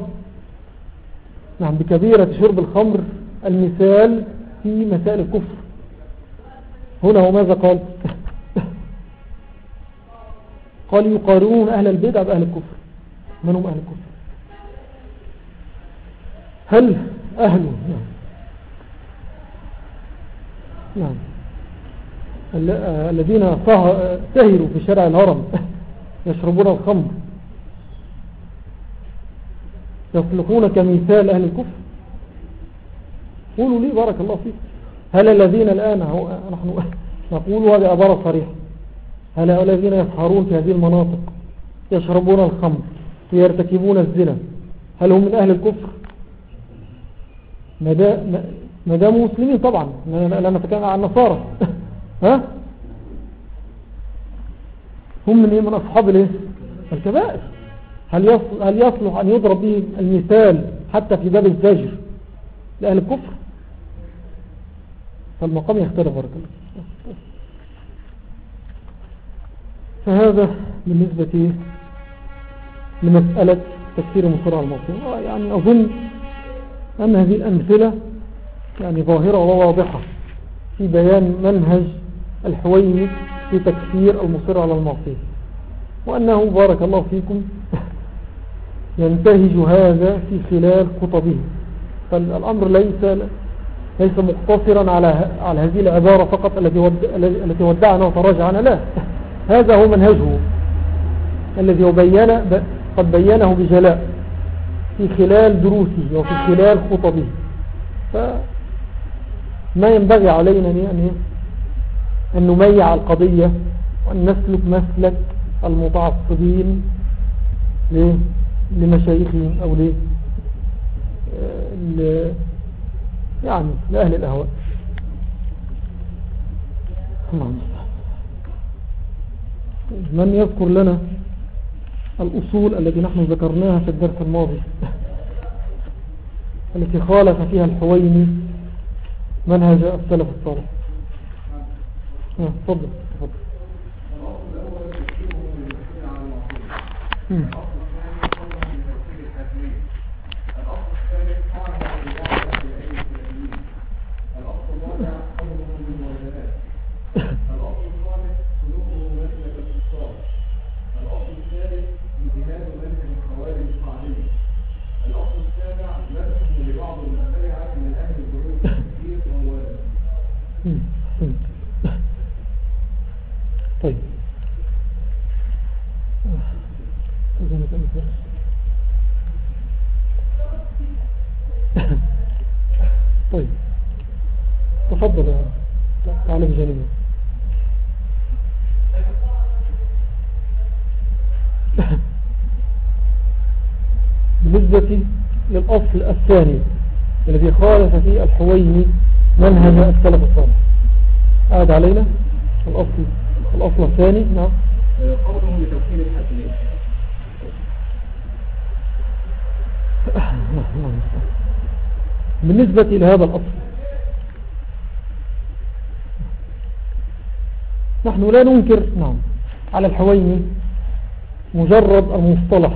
بكبيرة شرب الخمر المثال في مسائل الكفر. هنا هو ماذا قال؟ قال يقارنون أهل البدع بأهل الكفر. من هم أهل الكفر؟ هل أهله نعم الذين سهروا في شارع الهرم يشربون الخمر يصلحون كمثال أهل الكفر؟ قولوا لي بارك الله فيك. هل الذين الآن نحن نقول هذه عبارة صريحة، هل هؤلاء الذين يسهرون في هذه المناطق يشربون الخمر ويرتكبون الزنا هل هم من أهل الكفر؟ ما داموا مسلمين طبعا، لا نتكلم عن النصارى ها؟ هم من أصحاب الكبائر. هل يصلح أن يضرب به المثال حتى في باب الزجر لأهل الكفر؟ فالمقام يختلف بارك الله. فهذا بالنسبة لمسألة تكفير المصر على المعصية. يعني أظن أن هذه الأمثلة يعني ظاهرة وواضحة في بيان منهج الحويني في تكفير المصر على المعصية، وأنه بارك الله فيكم ينتهج هذا في خلال خطبه. فالأمر ليس مقتصرا على هذه العبارة فقط التي ودعنا وتراجعنا، لا، هذا هو منهجه الذي قد بينه بجلاء في خلال دروسه وفي خلال خطبه. فما ينبغي علينا أن نميع القضية وأن نسلك مسلك المتعصبين لمشايخهم أو يعني لأهل الأهواء. من يذكر لنا الأصول التي نحن ذكرناها في الدرس الماضي التي خالف فيها الحويني منهج السلف الصالح؟ تفضل. طيب طيب تفضل تعالى بجانبنا. بالنسبة للأصل الثاني الذي خالف فيه الحويني منهج السلف الصالح، قاعد علينا الأصل الثاني. نعم. قوله بتوحيد الحاكمين. بالنسبة لهذا الأصل نحن لا ننكر على الحويني مجرد المصطلح،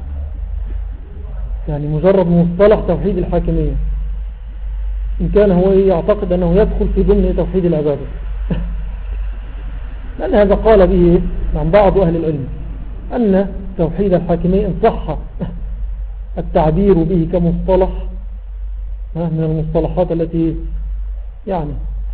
يعني مجرد مصطلح توحيد الحاكمية، إن كان هو يعتقد أنه يدخل في ضمن توحيد العبادة، لأن هذا قال به بعض أهل العلم أن توحيد الحاكمية إن صح التعبير به كمصطلح من المصطلحات التي يعني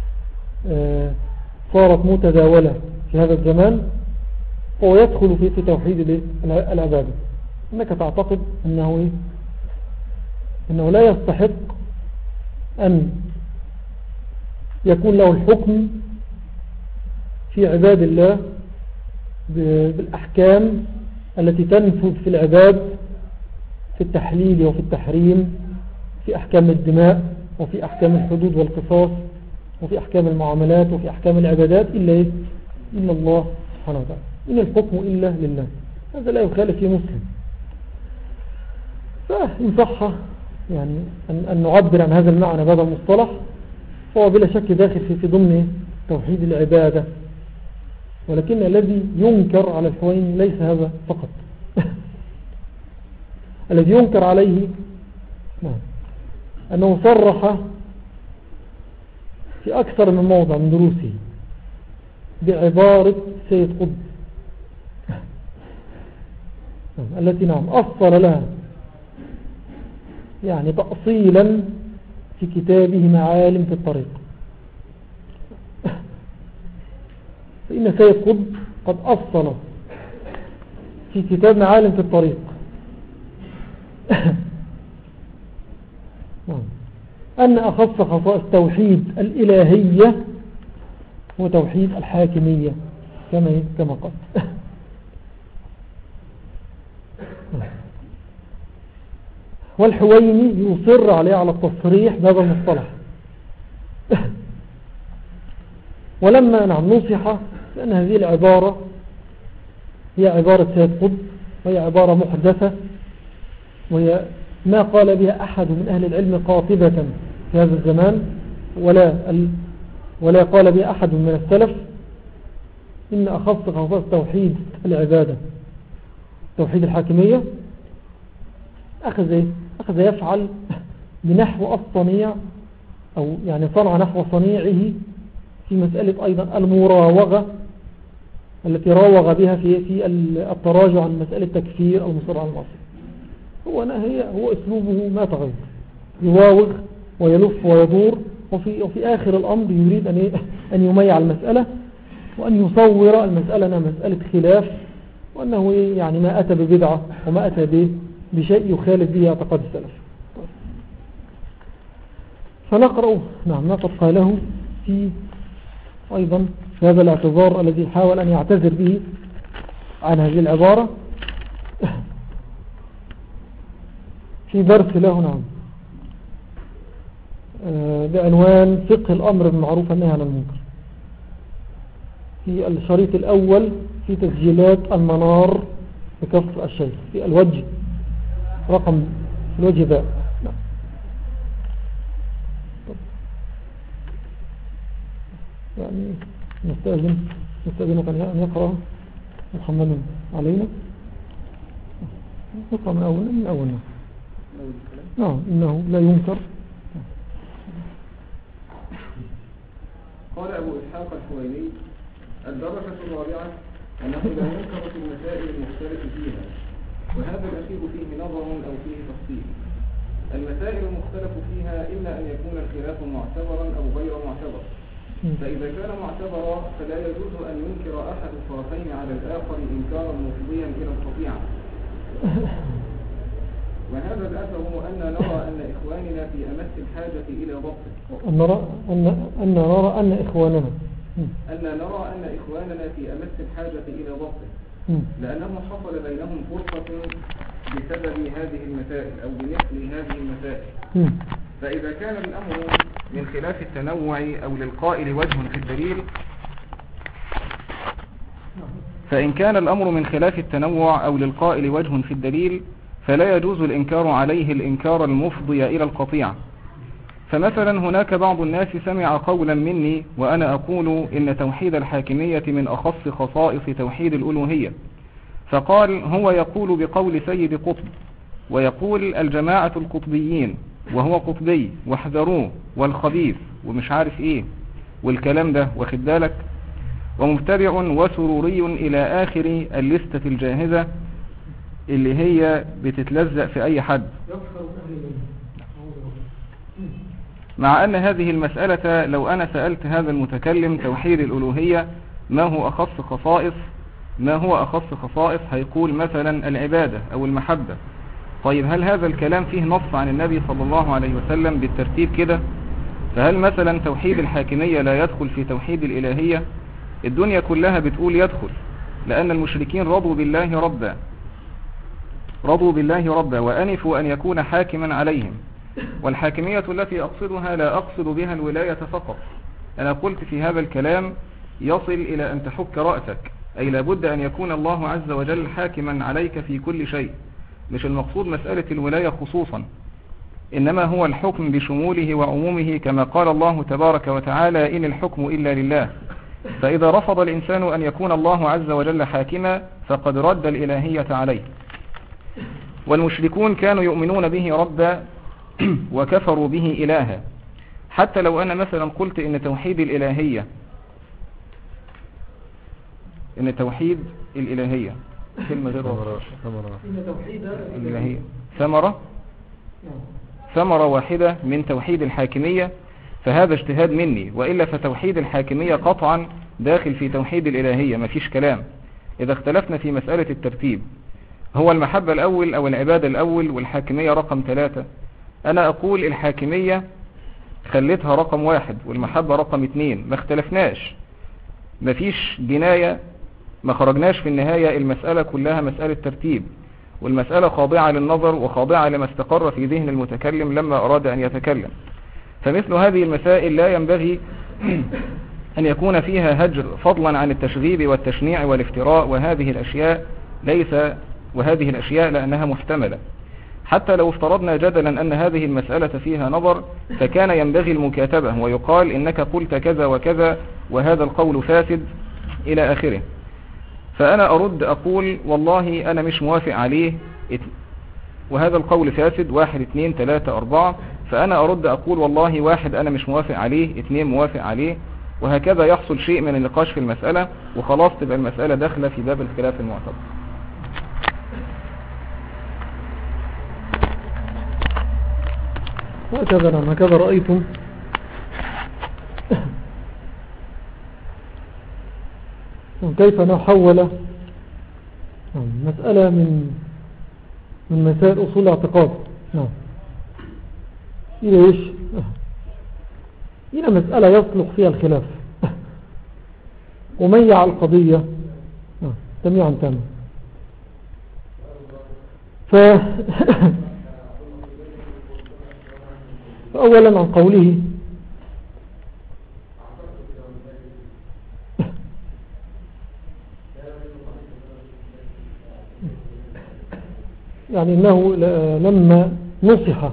صارت متداولة في هذا الزمان، فهو يدخل في توحيد العبادة. أنك تعتقد أنه لا يستحق أن يكون له الحكم في عباد الله بالأحكام التي تنفذ في العباد في التحليل وفي التحريم، في أحكام الدماء وفي أحكام الحدود والقصاص وفي أحكام المعاملات وفي أحكام العبادات إلا الله سبحانه وتعالى، إن الحكم إلا لله. هذا لا يخالف في مسلم. فإن صح يعني أن نعبر عن هذا المعنى بهذا المصطلح، فهو بلا شك داخل في ضمن توحيد العبادة. ولكن الذي ينكر على الحويني ليس هذا فقط الذي ينكر عليه أنه صرح في أكثر من موضع من دروسه بعبارة سيد قطب التي أصل لها يعني تأصيلا في كتابه معالم في الطريق. فإن سيد قطب قد أصل في كتاب معالم في الطريق أن أخص خصائص توحيد الإلهية هو توحيد الحاكمية كما قال. والحويني يصر عليه على التصريح بهذا المصطلح. ولما نصح لأن هذه العبارة هي عبارة سيد قطب، وهي عبارة محدثة، وهي ما قال بها أحد من أهل العلم قاطبة في هذا الزمان، ولا قال بها أحد من السلف. إن أخص خصائص توحيد العبادة توحيد الحاكمية أخذ يفعل بنحو الصنيع، أو يعني صنع نحو صنيعه في مسألة أيضا المراوغة التي راوغ بها في التراجع عن مسألة تكفير أو مصر على المعصية. هو أسلوبه ما تغير، يواوغ ويلف ويدور، وفي آخر الأمر يريد أن يميع المسألة وأن يصور المسألة أنها مسألة خلاف، وأنه يعني ما أتى ببدعة وما أتى بشيء يخالف به اعتقاد السلف. فنقرأ ما قد قاله في أيضا في هذا الاعتذار الذي حاول أن يعتذر به عن هذه العبارة في درس له بعنوان فقه الأمر بالمعروف والنهي عن المنكر، في الشريط الأول في تسجيلات المنار بكفر الشيخ في الوجه رقم الوجه باء. يعني نستأذنك أن يقرأ محمد علينا. نقرأ من أولنا. إنه لا ينكر. قال أبو إسحاق الحويني: الدرجة الرابعة أنه لا ينكر في المسائل المختلف فيها، وهذا الأخير فيه نظر أو فيه تفصيل. المسائل المختلف فيها إما أن يكون الخلاف معتبرا أو غير معتبر، فإذا كان معتبرا فلا يجوز أن ينكر أحد الطرفين على الآخر إنكارا مفضيا إلى القطيعة. وهذا الأثر أن نرى أن إخواننا في أمس الحاجة إلى ضبطه، أن نرى أن إخواننا في أمس الحاجة إلى ضبطه، لأنه حصل بينهم فرصة بسبب هذه المسائل أو بمثل هذه المسائل. فإذا كان الأمر من خلاف التنوع أو للقائل وجه في الدليل، فإن كان الأمر من خلاف التنوع أو للقائل وجه في الدليل فلا يجوز الإنكار عليه الإنكار المفضي إلى القطيعة. فمثلا هناك بعض الناس سمع قولا مني وأنا أقول إن توحيد الحاكمية من أخص خصائص توحيد الألوهية، فقال هو يقول بقول سيد قطب، ويقول الجماعة القطبيين، وهو قطبي واحذروه والخبيث ومش عارف ايه والكلام ده، واخد بالك، ومبتدع وسروري إلى آخر الليستة الجاهزة اللي هي بتتلزق في أي حد. مع أن هذه المسألة لو أنا سألت هذا المتكلم توحيد الألوهية ما هو أخص خصائص هيقول مثلا العبادة أو المحبة. طيب هل هذا الكلام فيه نص عن النبي صلى الله عليه وسلم بالترتيب كده؟ فهل مثلا توحيد الحاكمية لا يدخل في توحيد الإلهية؟ الدنيا كلها بتقول يدخل، لأن المشركين رضوا بالله ربا وأنفوا أن يكون حاكما عليهم. والحاكمية التي أقصدها لا أقصد بها الولاية فقط. أنا قلت في هذا الكلام يصل إلى أن تحك رأسك، أي لابد أن يكون الله عز وجل حاكما عليك في كل شيء. مش المقصود مسألة الولاية خصوصا، إنما هو الحكم بشموله وعمومه، كما قال الله تبارك وتعالى إن الحكم إلا لله. فإذا رفض الإنسان أن يكون الله عز وجل حاكما فقد رد الإلهية عليه. والمشركون كانوا يؤمنون به ربا وكفروا به إلها. حتى لو أنا مثلا قلت إن توحيد الإلهية كلمة غير الإلهية ثمرة واحدة من توحيد الحاكمية، فهذا اجتهاد مني، وإلا فتوحيد الحاكمية قطعا داخل في توحيد الإلهية، مفيش كلام. إذا اختلفنا في مسألة الترتيب، هو المحبة الأول أو العبادة الأول والحاكمية رقم 3، أنا أقول الحاكمية خليتها رقم 1 والمحبة رقم 2، ما اختلفناش، مفيش جناية، ما خرجناش في النهاية، المسألة كلها مسألة ترتيب، والمسألة خاضعة للنظر وخاضعة لما استقر في ذهن المتكلم لما أراد أن يتكلم. فمثل هذه المسائل لا ينبغي أن يكون فيها هجر، فضلا عن التشغيب والتشنيع والافتراء وهذه الأشياء لأنها محتملة. حتى لو افترضنا جدلا أن هذه المسألة فيها نظر، فكان ينبغي المكاتبة ويقال إنك قلت كذا وكذا وهذا القول فاسد إلى آخره. فأنا أرد أقول والله أنا مش موافق عليه وهذا القول فاسد 1 2 3 4، فأنا أرد أقول والله 1 أنا مش موافق عليه، 2 موافق عليه، وهكذا يحصل شيء من النقاش في المسألة، وخلاص تبقى المسألة داخلة في باب الخلاف المعتبر. هكذا رأيتم كيف نحول مسألة من مسائل أصول الاعتقاد إلى إيش؟ إلى مسألة يصلح فيها الخلاف وميع القضية تميعا تاما. فأولا عن قوله يعني إنه لما نصح،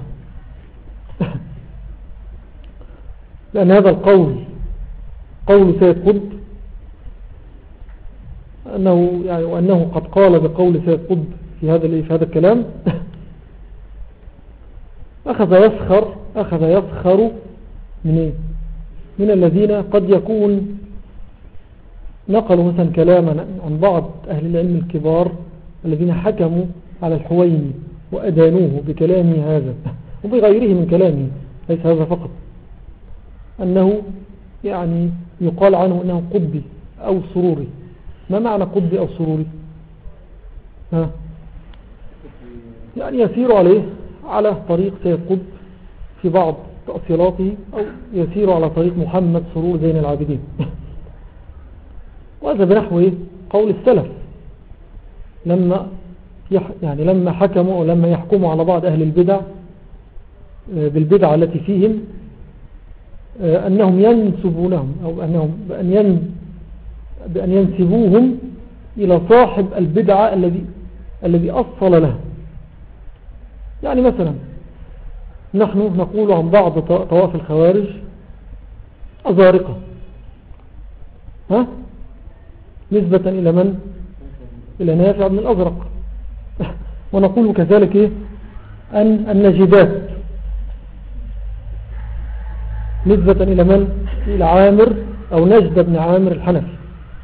لأن هذا القول قول سيد قطب، وأنه قد قال بقول سيد قطب في هذا الكلام أخذ يسخر من الذين قد يكون نقلوا مثلا كلاما عن بعض أهل العلم الكبار الذين حكموا على الحويني وأدانوه بكلامه هذا وبغيره من كلامه. ليس هذا فقط، أنه يعني يقال عنه أنه قطبي أو سروري. ما معنى قطبي أو سروري؟ يعني يسير على طريق سيد قطب في بعض تأصيلاته، أو يسير على طريق محمد سرور زين العابدين. وهذا بنحو قول السلف لما حكموا أو لما يحكموا على بعض أهل البدع بالبدع التي فيهم، أنهم ينسبونهم أو بأن ينسبوهم إلى صاحب البدعة الذي أصل له. يعني مثلا نحن نقول عن بعض طوائف الخوارج أزارقة، نسبة إلى من؟ إلى نافع بن الأزرق. ونقول كذلك أن النجدات نسبة إلى من؟ إلى عامر أو نجد بن عامر الحنفي،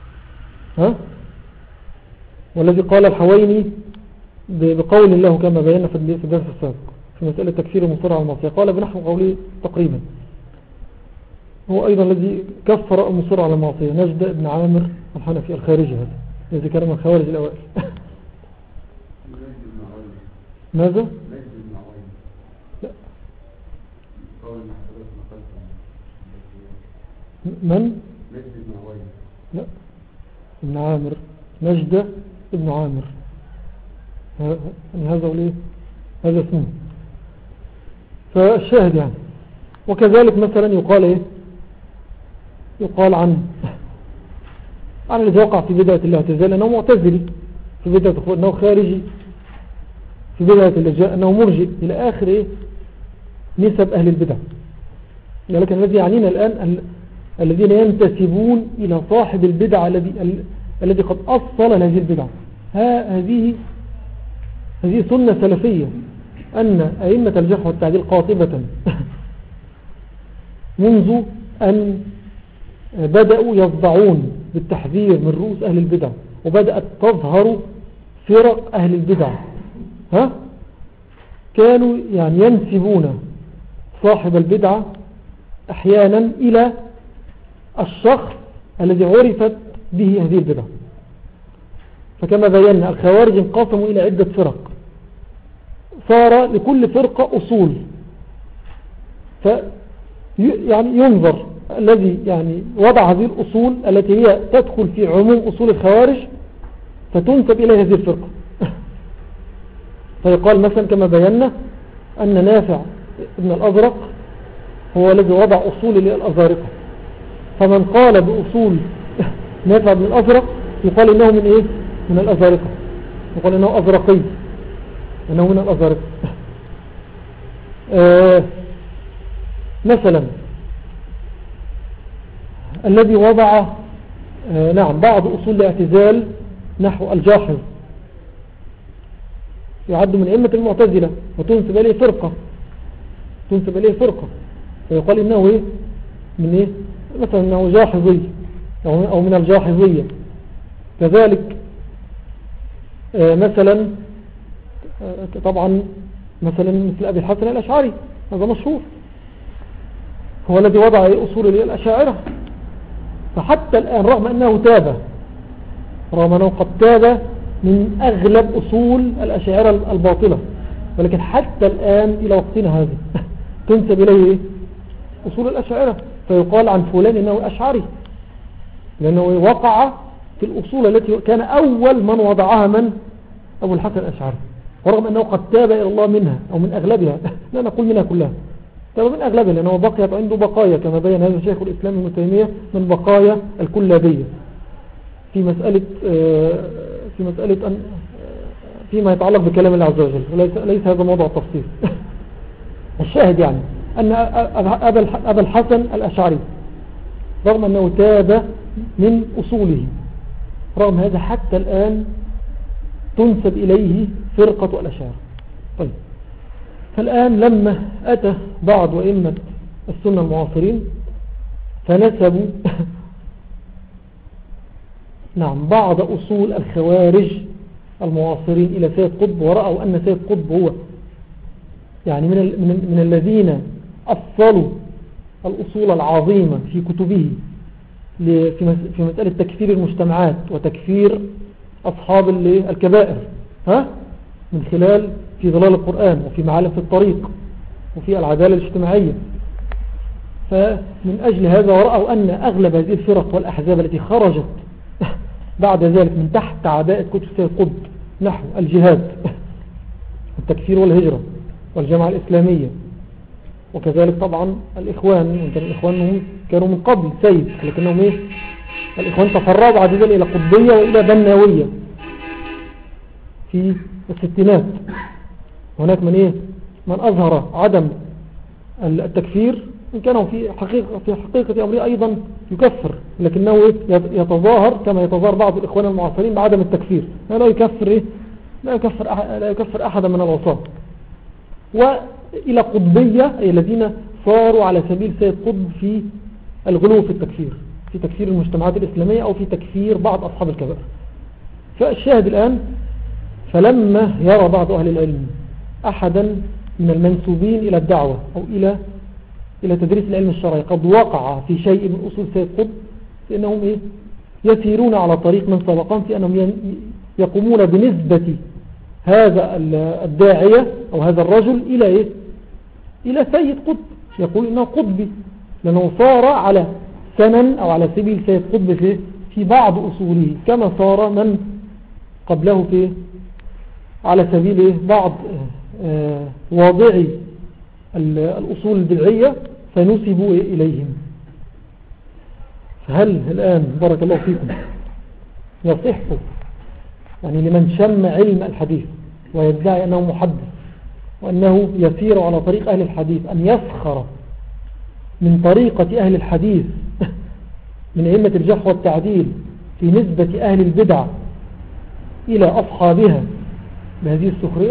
والذي قال الحويني بقول الله كما بينا في الدرس السابق في مسألة تكفير المصر على المعصية، قال بنحو قوله تقريبا. هو أيضا الذي كفر المصر على المعصية نجد بن عامر الحنفي الخارجي، هذا الذي كان من الخوارج الأوائل. ماذا؟ لا. من؟ لا، ابن عامر، نجد ابن عامر، هذا اسمه. فالشاهد يعني. وكذلك مثلا يقال عن الذي وقع في بداية الاعتزال أنه معتزلي، في بداية أنه خارجي، في بداية اللجاء أنه مرجئ، إلى آخر نسب أهل البدع. لكن الذي يعنينا الآن الذين ينتسبون إلى صاحب البدع الذي قد أصل هذه البدع. هذه سنة سلفية، أن أئمة الجرح والتعديل قاطبة منذ أن بدأوا يصدعون بالتحذير من رؤوس أهل البدع، وبدأت تظهر فرق أهل البدع، كانوا يعني ينسبون صاحب البدعة أحيانا إلى الشخص الذي عرفت به هذه البدعة. فكما بينا الخوارج انقسموا إلى عدة فرق، صار لكل فرقة أصول يعني ينظر الذي يعني وضع هذه الأصول التي هي تدخل في عموم أصول الخوارج فتنسب إليه هذه الفرقة. فيقال مثلا كما بينا أن نافع ابن الأزرق هو الذي وضع أصول الأزارقة، فمن قال بأصول نافع ابن الأزرق يقال إنه من إيه؟ من الأزارقة، يقال إنه أزرقي، إنه من الأزارقة. مثلا الذي وضع نعم بعض أصول الاعتزال نحو الجاحظ يعد من أئمة المعتزلة وتنسب إليه فرقة، تنسب إليه فرقة ويقال إنه إيه؟ من إيه؟ مثلا إنه جاحظي أو من الجاحظية. كذلك مثلا طبعا مثلا مثل أبي الحسن الأشعري، هذا مشهور، هو الذي وضع أصول الأشاعرة. فحتى الآن رغم أنه تاب، رغم أنه قد تاب من أغلب أصول الأشاعرة الباطلة، ولكن حتى الآن إلى وقتنا هذا تنسب إليه أصول الأشاعرة، فيقال عن فلان إنه أشعري، لأنه وقع في الأصول التي كان أول من وضعها من أبو الحسن الأشعري، ورغم أنه قد تاب إلى الله منها أو من أغلبها، لا نقول منها كلها، تاب من أغلبها، لأنه بقيت عنده بقايا كما بين هذا شيخ الإسلام ابن تيمية من بقايا الكلابية في مسألة أن فيما يتعلق بكلام الله عز وجل، ليس هذا موضوع التفصيل. الشاهد يعني أن أبا الحسن الأشعري رغم أنه تاب من أصوله، رغم هذا حتى الآن تنسب إليه فرقة الأشاعرة. طيب، فالآن لما أتى بعض أئمة السنة المعاصرين فنسبوا نعم بعض أصول الخوارج المعاصرين إلى سيد قطب، ورأوا أن سيد قطب هو يعني من الذين أصلوا الأصول العظيمة في كتبه في مسألة تكفير المجتمعات وتكفير أصحاب الكبائر من خلال في ظلال القرآن وفي معالم في الطريق وفي العدالة الاجتماعية. فمن أجل هذا ورأوا أن أغلب هذه الفرق والأحزاب التي خرجت بعد ذلك من تحت عباءة كتب سيد قطب نحو الجهاد والتكفير والهجرة والجماعة الإسلامية، وكذلك طبعا الإخوان، الإخوان كانوا من قبل سيد، لكنهم إيه؟ الإخوان تفرعوا بعد ذلك إلى قطبية وإلى بناوية في الستينات. هناك من إيه؟ من أظهر عدم التكفير، إن كانوا في حقيقة أمره أيضا يكفر، لكنه إيه؟ يتظاهر كما يتظاهر بعض الإخوان المعاصرين بعدم التكفير، لا يكفر إيه؟ لا يكفر أحدا من العصاة. وإلى قطبية أي الذين صاروا على سبيل سيد قطب في الغلو في التكفير، في تكفير المجتمعات الإسلامية أو في تكفير بعض أصحاب الكبائر. فالشاهد الآن، فلما يرى بعض أهل العلم أحدا من المنسوبين إلى الدعوة أو إلى تدريس العلم الشرعي قد وقع في شيء من أصول سيد قطب، فإنهم إيه؟ يسيرون على طريق من سبقهم في أنهم يقومون بنسبة هذا الداعية أو هذا الرجل إلى إيه؟ إلى سيد قطب، يقول إنه قطبي لأنه صار على سنن أو على سبيل سيد قطب في بعض أصوله، كما صار من قبله في على سبيل بعض واضعي الأصول البدعية فنسبوا إليهم. فهل الآن بارك الله فيكم يصح يعني لمن شم علم الحديث ويدعي أنه محدث وأنه يسير على طريق أهل الحديث أن يسخر من طريقة أهل الحديث من أئمة الجرح والتعديل في نسبة أهل البدع إلى أصحابها بهذه السخرية؟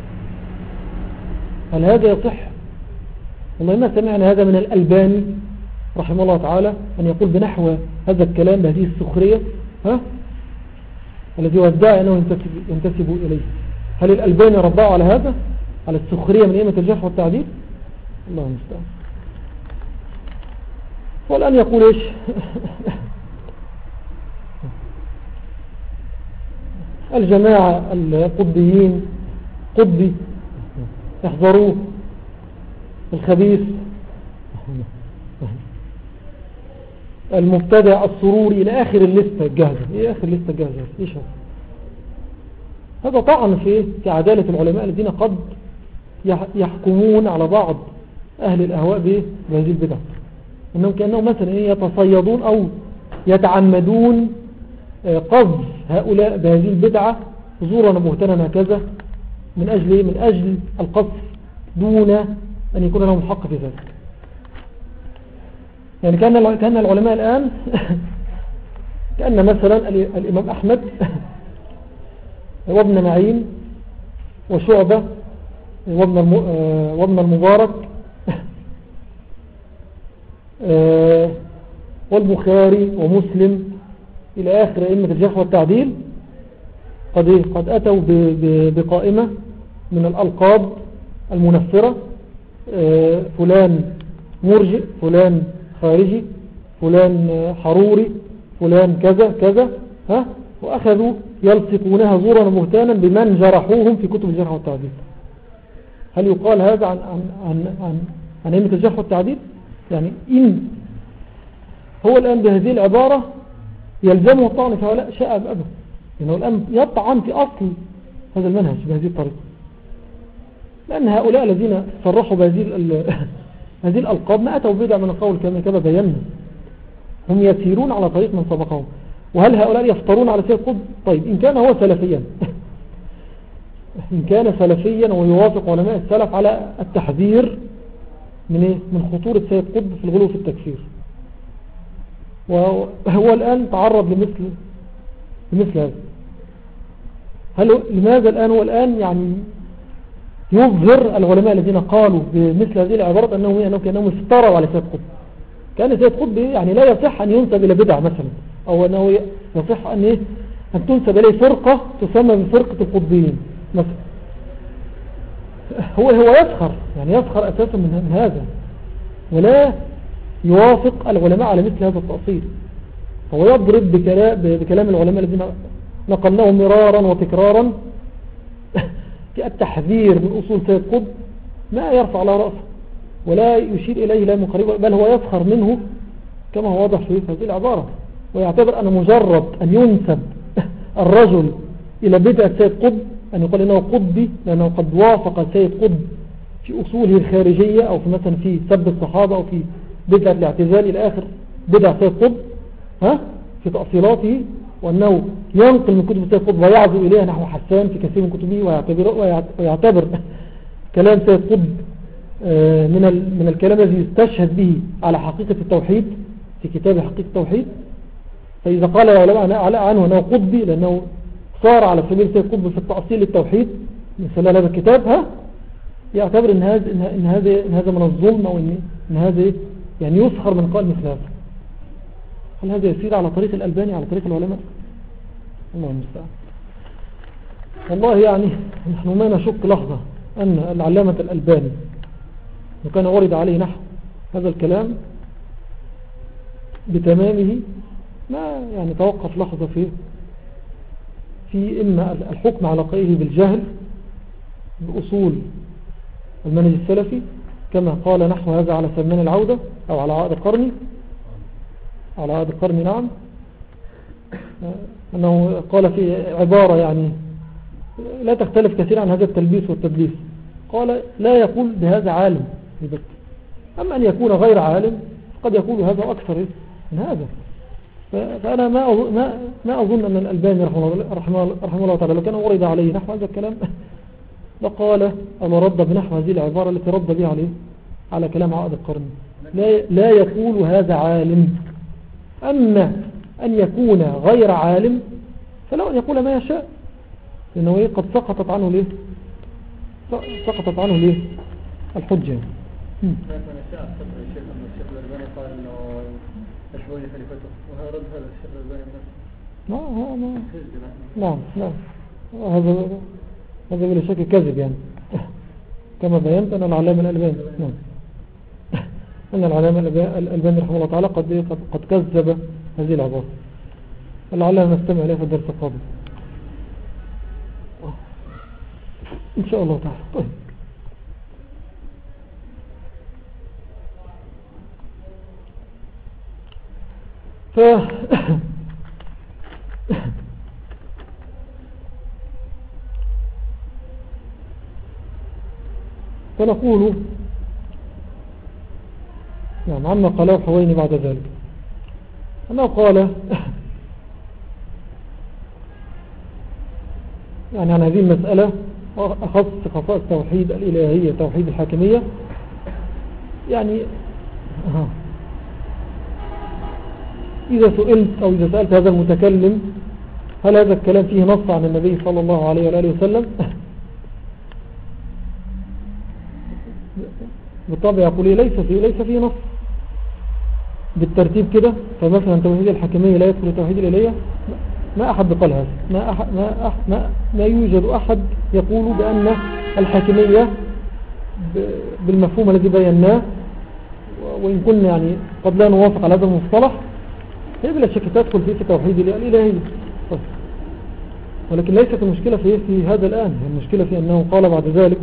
هل هذا يصح؟ والله ما سمعنا هذا من الألباني رحمه الله تعالى أن يقول بنحو هذا الكلام بهذه السخرية الذي يدعي أنه ينتسب إليه. هل الألباني رباه على هذا، على السخرية من أئمة الجرح والتعديل؟ الله المستعان. والآن يقول إيش؟ الجماعة القطبيين قطبي احذروه الخبيث المبتدع السروري إلى آخر الليستة الجاهزة. إيه آخر الليستة الجاهزة؟ إيش هذا طعن في عدالة العلماء الذين قد يحكمون على بعض أهل الأهواء بهذه البدع، أنهم كأنهم مثلا يتصيدون أو يتعمدون قذف هؤلاء بهذه البدعة زورا وبهتانا هكذا من أجل القذف دون أن يكون لهم حق في ذلك. يعني كان العلماء الآن كأن مثلا الإمام أحمد وابن معين وشعبة وابن المبارك والبخاري ومسلم إلى آخر أئمة الجرح والتعديل قد أتوا بقائمة من الألقاب المنفرة، فلان مرجئ، فلان خارجي، فلان حروري، فلان كذا كذا، وأخذوا يلصقونها زورا ومهتانا بمن جرحوهم في كتب الجرح والتعديل. هل يقال هذا عن أئمة الجرح والتعديل؟ يعني إن هو الآن بهذه العبارة يلزمه الطعن في هؤلاء شاء أم أبى، لأنه الآن يطعن في أصل هذا المنهج بهذه الطريقة، لأن هؤلاء الذين صرحوا هذه الألقاب ما أتوا بدع من القول كما بينا، هم يسيرون على طريق من سبقهم. وهل هؤلاء يفترون على سيد قطب؟ طيب إن كان هو سلفيا إن كان سلفيا ويوافق علماء السلف على التحذير من خطورة سيد قطب في الغلو في التكفير، وهو الآن تعرض لمثل هذا، لماذا الآن هو الآن يعني يظهر العلماء الذين قالوا بمثل هذه العبارات أنهم افتروا على سيد قطب؟ كان سيد قطب يعني لا يصح أن ينسب إلى بدع مثلا، أو أنه يصح أن تنسب إليه فرقة تسمى بفرقة القطبيين مثلا. هو يسخر، يعني يسخر أساسا من هذا، ولا يوافق العلماء على مثل هذا التأصيل. هو يضرب بكلام العلماء الذين نقلناهم مرارا وتكرارا في التحذير من أصول سيد قطب، ما يرفع على رأسه ولا يشير إليه لا من قريب، بل هو يسخر منه كما هو واضح في هذه العبارة، ويعتبر أن مجرد أن ينسب الرجل إلى بدعة سيد قطب أن يقول إنه قطبي لأنه قد وافق سيد قطب في أصوله الخارجية، أو في مثلا في سب الصحابة، أو في بدعة الاعتزال إلى آخر بدعة سيد قطب في تأصيلاته، وأنه ينقل من كتب سيد قطب ويعزو إليها نحو حسان في كثير من كتبه، ويعتبر كلام سيد قطب من الكلام الذي يستشهد به على حقيقة التوحيد في كتاب حقيقة التوحيد. فإذا قال العلماء عنه أنه قطبي لأنه صار على سبيل سيد قطب في التأصيل للتوحيد من خلال هذا الكتاب، يعتبر إن هذا من الظلم، أو إن هذا يعني يسخر من قال مثل هذا. هل هذا يسير على طريق الألباني، على طريق العلماء؟ الله المستعان. والله يعني نحن ما نشك لحظة أن العلامة الألباني وكان ورد عليه نحو هذا الكلام بتمامه، ما يعني توقف لحظة في إما الحكم على قائله بالجهل بأصول المنهج السلفي كما قال نحو هذا على سلمان العودة، أو على عائد القرني نعم، أنه قال في عبارة يعني لا تختلف كثيرا عن هذا التلبيس والتدليس، قال لا يقول بهذا عالم، أما أن يكون غير عالم قد يقول هذا أكثر من هذا. فأنا ما أظن أن الألباني رحمه الله تعالى لو كان ورد عليه نحو هذا الكلام لقال أما رد بنحو هذه العبارة التي رد بها عليه على كلام عائد القرن، لا يقول هذا عالم. أما أن يكون غير عالم فلو أن يقول ما يشاء، لأنه قد سقطت عنه ليه الحجة. لكن الشيء أعتبر الشيخ أن الشيخ الألباني قال أنه أشبه خليفته، وهذا رد هذا الشيخ الألباني نعم هذا بلا شك كذب، يعني كما بينت أن العلامة الألباني نعم أن العلامة الألباني رحمه الله تعالى قد كذب هذه العبارة. لعلنا نستمع إليها في الدرس القادم إن شاء الله تعالى. طيب فنقول نعم عما قاله الحويني بعد ذلك أنه قال يعني عن هذه المسألة أخص خصائص توحيد الإلهية توحيد الحاكمية يعني إذا سئلت أو إذا سألت هذا المتكلم هل هذا الكلام فيه نص عن النبي صلى الله عليه وآله وسلم بالطبع يقول ليس فيه نص بالترتيب كده. فمثلا توحيد الحاكمية لا يدخل توحيد الإلهية ما أحد قال هذا ما يوجد أحد يقول بأن الحاكمية بالمفهوم الذي بيناه وإن كنا يعني قد لا نوافق على هذا المصطلح هي بلا شك تدخل في توحيد الإلهية ولكن ليست المشكلة في هذا الآن. المشكلة في أنه قال بعد ذلك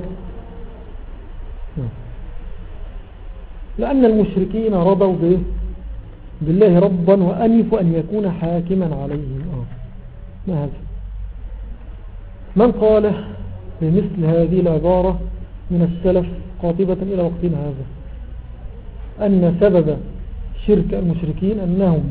لأن المشركين رضوا بالله ربا وأنفوا أن يكون حاكما عليهم. ما هذا من قال بمثل هذه العبارة من السلف قاطبة إلى وقتنا هذا أن سبب شرك المشركين أنهم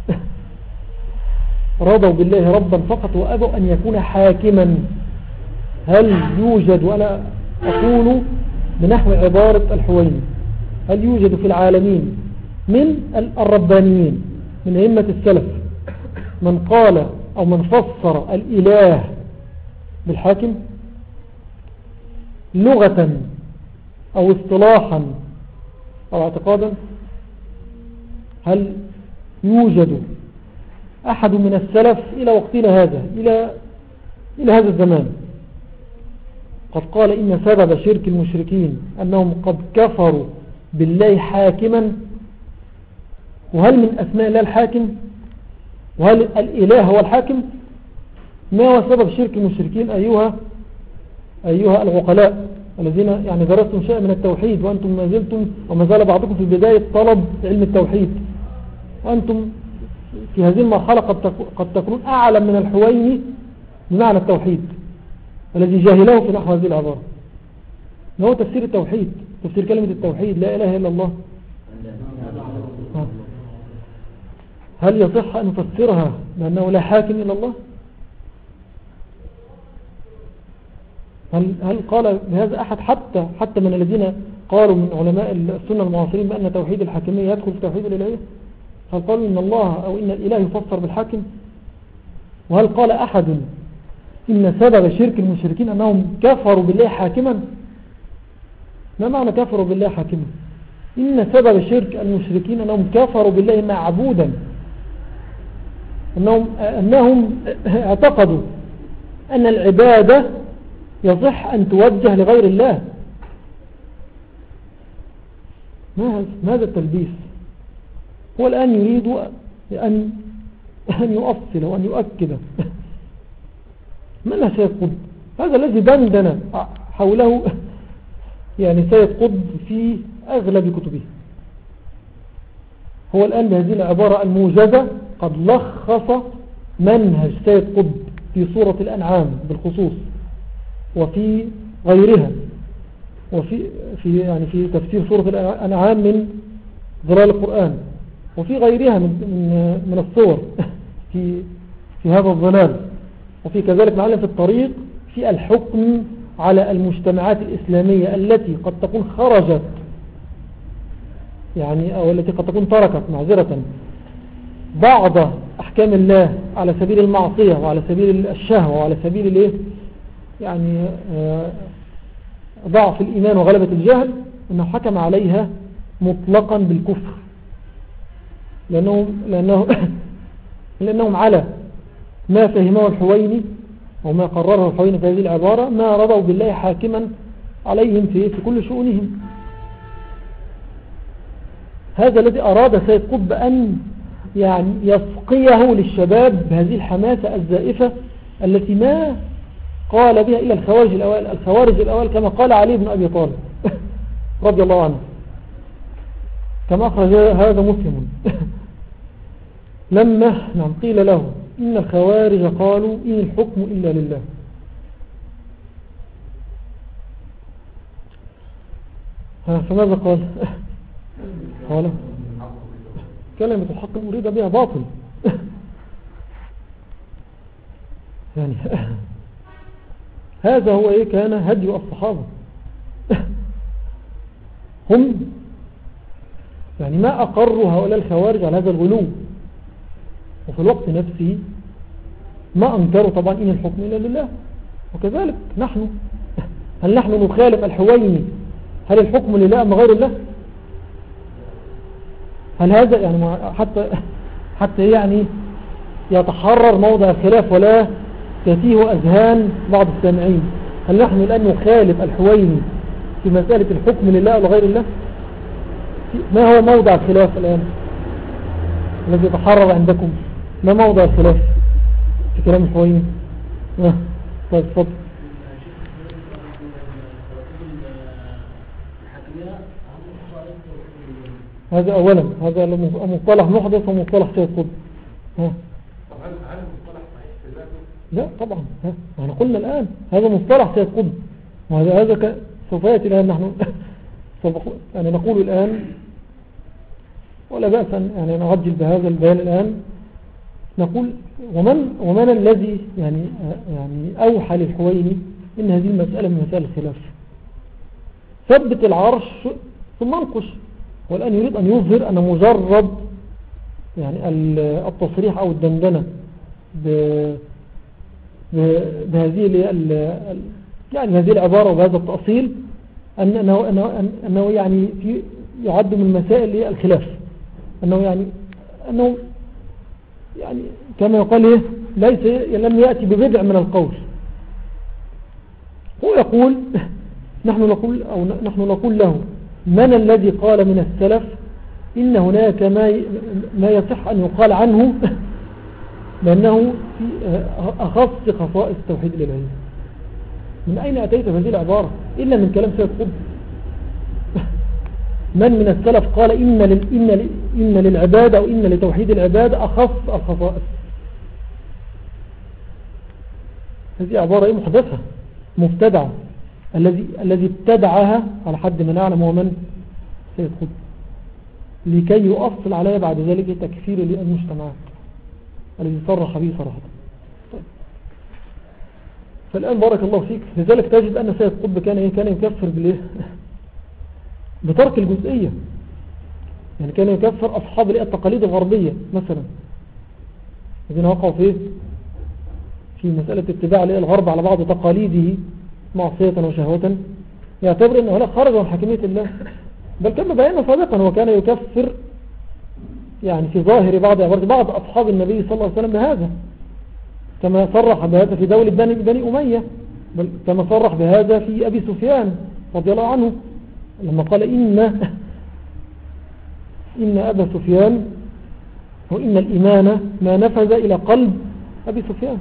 رضوا بالله ربا فقط وأبوا أن يكون حاكما. هل يوجد وأنا أقول بنحو عبارة الحويني هل يوجد في العالمين من الربانيين من أئمة السلف من قال أو من فسر الإله بالحاكم لغة أو اصطلاحا أو اعتقادا؟ هل يوجد أحد من السلف إلى وقتنا هذا إلى هذا الزمان قد قال إن سبب شرك المشركين أنهم قد كفروا بالله حاكما؟ وهل من أسماء الله الحاكم؟ وهل الإله هو الحاكم؟ ما هو سبب شرك المشركين أيها العقلاء الذين يعني درستم شيء من التوحيد وأنتم ما زلتم وما زال بعضكم في بداية طلب علم التوحيد وأنتم في هذه المرحلة قد تكونون أعلم من الحويني بمعنى التوحيد الذي جاهله في نحو هذه العبارة. ما هو تفسير التوحيد؟ تفسير كلمة التوحيد لا إله إلا الله. هل يصح أن نفسرها بأنه لا حاكم إلا الله؟ هل قال بهذا أحد حتى من الذين قالوا من علماء السنة المعاصرين بأن توحيد الحاكمية يدخل في توحيد الإلهية؟ هل قالوا إن الله أو إن الإله يفسر بالحاكم؟ وهل قال أحد إن سبب شرك المشركين أنهم كفروا بالله حاكما؟ ما معنى كفروا بالله حاكما؟ إن سبب شرك المشركين أنهم كفروا بالله معبودا أنهم اعتقدوا أن العبادة يصح أن توجه لغير الله. ما هذا التلبيس؟ هو الآن يريد أن يؤصل وأن يؤكد من سيد قطب هذا الذي دندن حوله يعني سيد قطب في أغلب كتبه. هو الآن بهذه العبارة الموجزة قد لخص منهج سيد قطب في سورة الأنعام بالخصوص وفي غيرها في تفسير سورة الأنعام من ظلال القرآن وفي غيرها من الصور في هذا الظلال وفي كذلك معلم في الطريق في الحكم على المجتمعات الإسلامية التي قد تكون خرجت يعني أو التي قد تكون تركت معذرة بعض أحكام الله على سبيل المعصية وعلى سبيل الشهوة وعلى سبيل يعني ضعف الإيمان وغلبة الجهل أنه حكم عليها مطلقا بالكفر لأنهم على ما فهمه الحويني وما قرره الحويني في هذه العبارة ما رضوا بالله حاكما عليهم في كل شؤونهم. هذا الذي أراد سيد قطب أن يعني يسقيه للشباب بهذه الحماسة الزائفة التي ما قال بها إلى الخوارج الأوائل كما قال علي بن أبي طالب رضي الله عنه كما أخرج هذا مسلم لما نعم قيل له إن الخوارج قالوا إن الحكم إلا لله، فماذا قال؟ قال كلمة الحق المريد بها باطل. يعني هذا هو إيه كان هدي الصحابة. هم يعني ما أقروا هؤلاء الخوارج على هذا الغلو، وفي الوقت نفسه ما أنكروا طبعا إن الحكم إلا لله. وكذلك نحن، هل نحن نخالف الحويني؟ هل الحكم لله أم غير الله؟ هل هذا يعني حتى يعني يتحرر موضع الخلاف ولا تتيه أذهان بعض السامعين، هل نحن الآن نخالف الحويني في مسألة الحكم لله أو غير الله؟ ما هو موضع الخلاف الآن الذي يتحرر عندكم؟ ما موضع الخلاف في كلام الحويني؟ طيب تفضل. هذا أولا، هذا مصطلح محدث ومصطلح سيد قطب. طب هل المصطلح صحيح في ذاته؟ لا طبعا، احنا قلنا الآن هذا مصطلح سيد قطب، وهذا سوف يأتي الآن. نحن يعني نقول الآن ولا بأس يعني نعجل بهذا البيان الآن. نقول ومن الذي يعني أوحى للحويني إن هذه المسألة من مسائل الخلاف؟ ثبت العرش ثم انقش. والآن يريد أن يظهر أن مجرد يعني التصريح أو الدندنة بهذه يعني هذه العبارة وبهذا التأصيل أنه يعني يعد من مسائل الخلاف، أنه يعني كما يقال لم يأتي ببدع من القول. هو يقول نحن نقول له من الذي قال من السلف إن هناك ما يصح أن يقال عنه لأنه في أخص خصائص التوحيد الإلهي؟ من أين أتيت بهذه العبارة إلا من كلام سيد قطب؟ من السلف قال إن للعبادة أو إن لتوحيد العبادة أخص الخصائص؟ هذه عبارة محدثة مبتدعة. الذي ابتدعها على حد ما نعلم هو من؟ سيد قطب، لكي يؤصل عليها بعد ذلك تكفير للمجتمعات الذي صرح به صراحة. طيب. فالآن بارك الله فيك، لذلك تجد أن سيد قطب كان يكفر بترك الجزئية. يعني كان يكفر أصحاب التقاليد الغربية مثلا الذين وقعوا في مسألة اتباع الغرب على بعض تقاليده معصية وشهوة، يعتبر أنه لا خرج عن حكمية الله. بل كما بينا سابقا وكان يكفر يعني في ظاهر بعض أصحاب النبي صلى الله عليه وسلم بهذا، كما صرح بهذا في دولة بني أمية، بل كما صرح بهذا في أبي سفيان رضي الله عنه لما قال إن أبا سفيان وإن الإيمان ما نفذ إلى قلب أبي سفيان،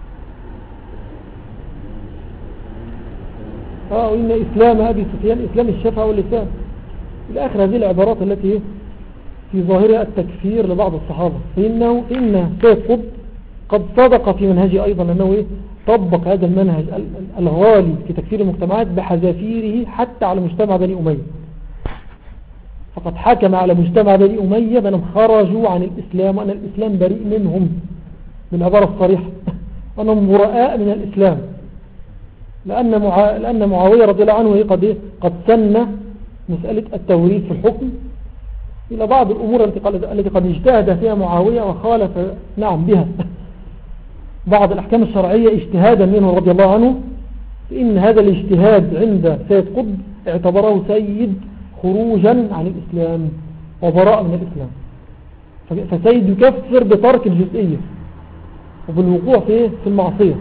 وإن إسلام أبي سفيان إسلام الشفع واللسان إلى آخر هذه العبارات التي في ظاهرها التكفير لبعض الصحابة. إن سيد قطب قد صدق في منهجه أيضا أنه طبق هذا المنهج الغالي في تكفير المجتمعات بحذافيره حتى على مجتمع بني أمية. فقد حكم على مجتمع بني أمية بأنهم خرجوا عن الإسلام وأن الإسلام بريء منهم بالعبارة الصريحة، أنهم براء من الإسلام، لأن معاوية رضي الله عنه قد سن مسألة التوريث في الحكم إلى بعض الأمور التي قد اجتهد فيها معاوية وخالف بها بعض الأحكام الشرعية اجتهادا منه رضي الله عنه. فإن هذا الاجتهاد عند سيد قطب اعتبره سيد خروجا عن الإسلام وبراء من الإسلام. فسيد يكفر بترك الجزئية وبالوقوع في المعصية،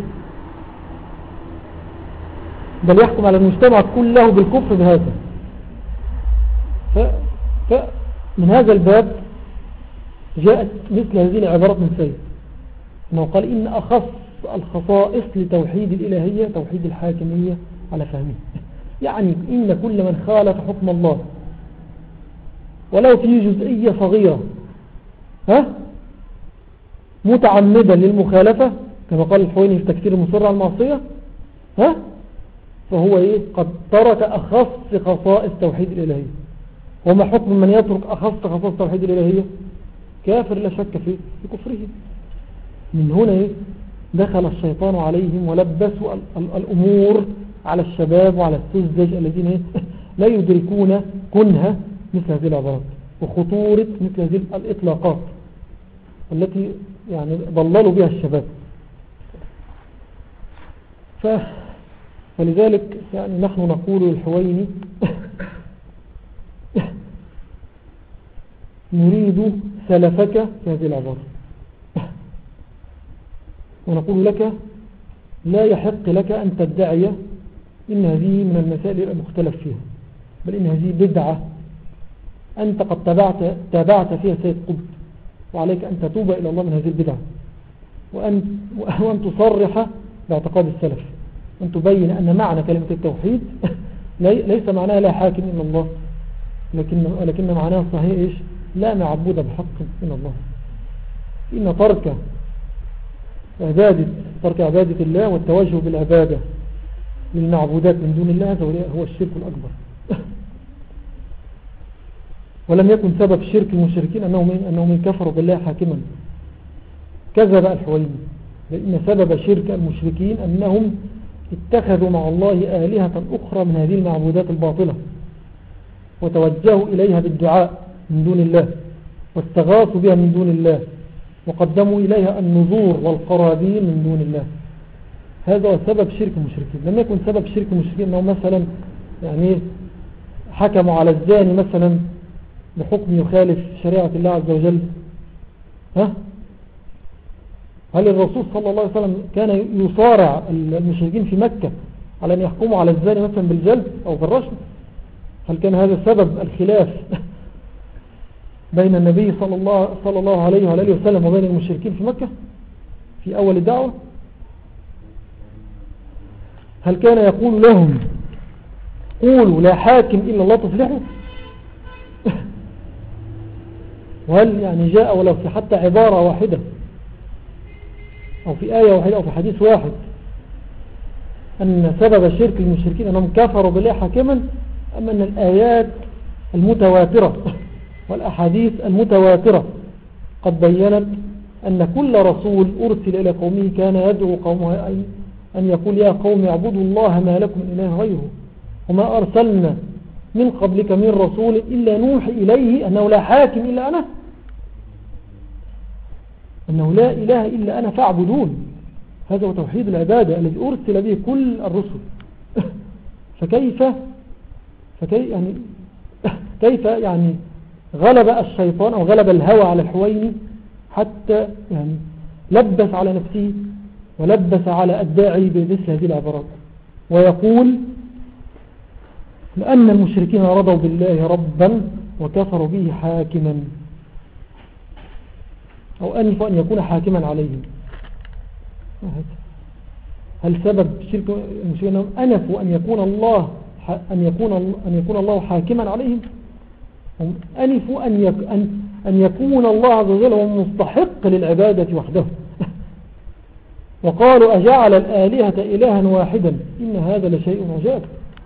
بل يحكم على المجتمع كله بالكفر بهذا. فمن هذا الباب جاءت مثل هذه العبارات من سيد، أنه قال إن أخص الخصائص لتوحيد الإلهية توحيد الحاكمية على فهمه. يعني إن كل من خالف حكم الله ولو في جزئية صغيرة متعمدا للمخالفة كما قال الحويني في تكفير المصر على المعصية فهو إيه؟ قد ترك أخص خصائص توحيد الإلهية. وما حكم من يترك أخص خصائص توحيد الإلهية؟ كافر لا شك في كفره. من هنا إيه؟ دخل الشيطان عليهم ولبسوا الأمور على الشباب وعلى السذج الذين إيه؟ لا يدركون كنها مثل هذه العبارات وخطورة مثل هذه الإطلاقات التي يعني ضللوا بها الشباب. فلذلك يعني نحن نقول للحويني نريد سلفك في هذه العبارة، ونقول لك لا يحق لك أن تدعي إن هذه من المسائل المختلف فيها، بل إن هذه بدعة أنت قد تابعت فيها سيد قطب، وعليك أن تتوب إلى الله من هذه البدعة، وأن تصرح باعتقاد السلف، أن تبين أن معنى كلمة التوحيد ليس معناها لا حاكم إلا الله، لكن معناها صحيح إيش؟ لا معبود بحق إلا الله. إن ترك عبادة الله والتوجه بالعبادة للمعبودات من دون الله هو الشرك الأكبر. ولم يكن سبب شرك المشركين أنهم كفروا بالله حاكما. كذب الحويني، لأن سبب شرك المشركين أنهم اتخذوا مع الله آلهة أخرى من هذه المعبودات الباطلة وتوجهوا إليها بالدعاء من دون الله واستغاثوا بها من دون الله وقدموا إليها النذور والقرابين من دون الله. هذا هو سبب شرك المشركين. لم يكن سبب شرك المشركين أنهم مثلا يعني حكموا على الزاني مثلا بحكم يخالف شريعة الله عز وجل. هل الرسول صلى الله عليه وسلم كان يصارع المشركين في مكة على أن يحكموا على الزاني مثلا بالجلد أو بالرجم؟ هل كان هذا سبب الخلاف بين النبي صلى الله عليه وآله وسلم وبين المشركين في مكة في أول الدعوة؟ هل كان يقول لهم قولوا لا حاكم إلا الله تصلحوا؟ وهل يعني جاء ولو في حتى عبارة واحدة أو في آية واحدة أو في حديث واحد أن سبب شرك المشركين أنهم كفروا بالله حاكما، أم أن الآيات المتواترة والأحاديث المتواترة قد بيّنت أن كل رسول أرسل إلى قومه كان يدعو قومه أن يقول يا قوم اعبدوا الله ما لكم من إله غيره وما أرسلنا من قبلك من رسول إلا نوحي إليه أنه لا حاكم إلا أنا، أنه لا إله إلا أنا فاعبدون. هذا هو توحيد العبادة الذي أرسل به كل الرسل. كيف يعني غلب الشيطان أو غلب الهوى على الحويني حتى يعني لبس على نفسه ولبس على الداعي بمثل هذه العبارات، ويقول لأن المشركين رضوا بالله ربا وكفروا به حاكما، أو أنفوا أن يكون حاكما عليهم. هل سبب شرك المشركين أنهم أنفوا أن يكون الله حاكما عليهم؟ هم أنفوا أن يكون الله عز وجل هو مستحق للعبادة وحده. وقالوا أجعل الآلهة إلها واحدا إن هذا لشيء عجاب.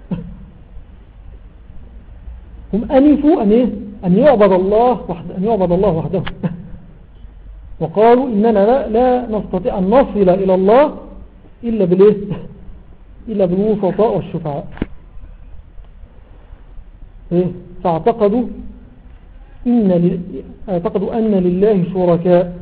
هم أنفوا أن يعبد الله وحده. وقالوا إننا لا نستطيع أن نصل إلى الله إلا بالوسطاء والشفعاء. فاعتقدوا أن لله شركاء،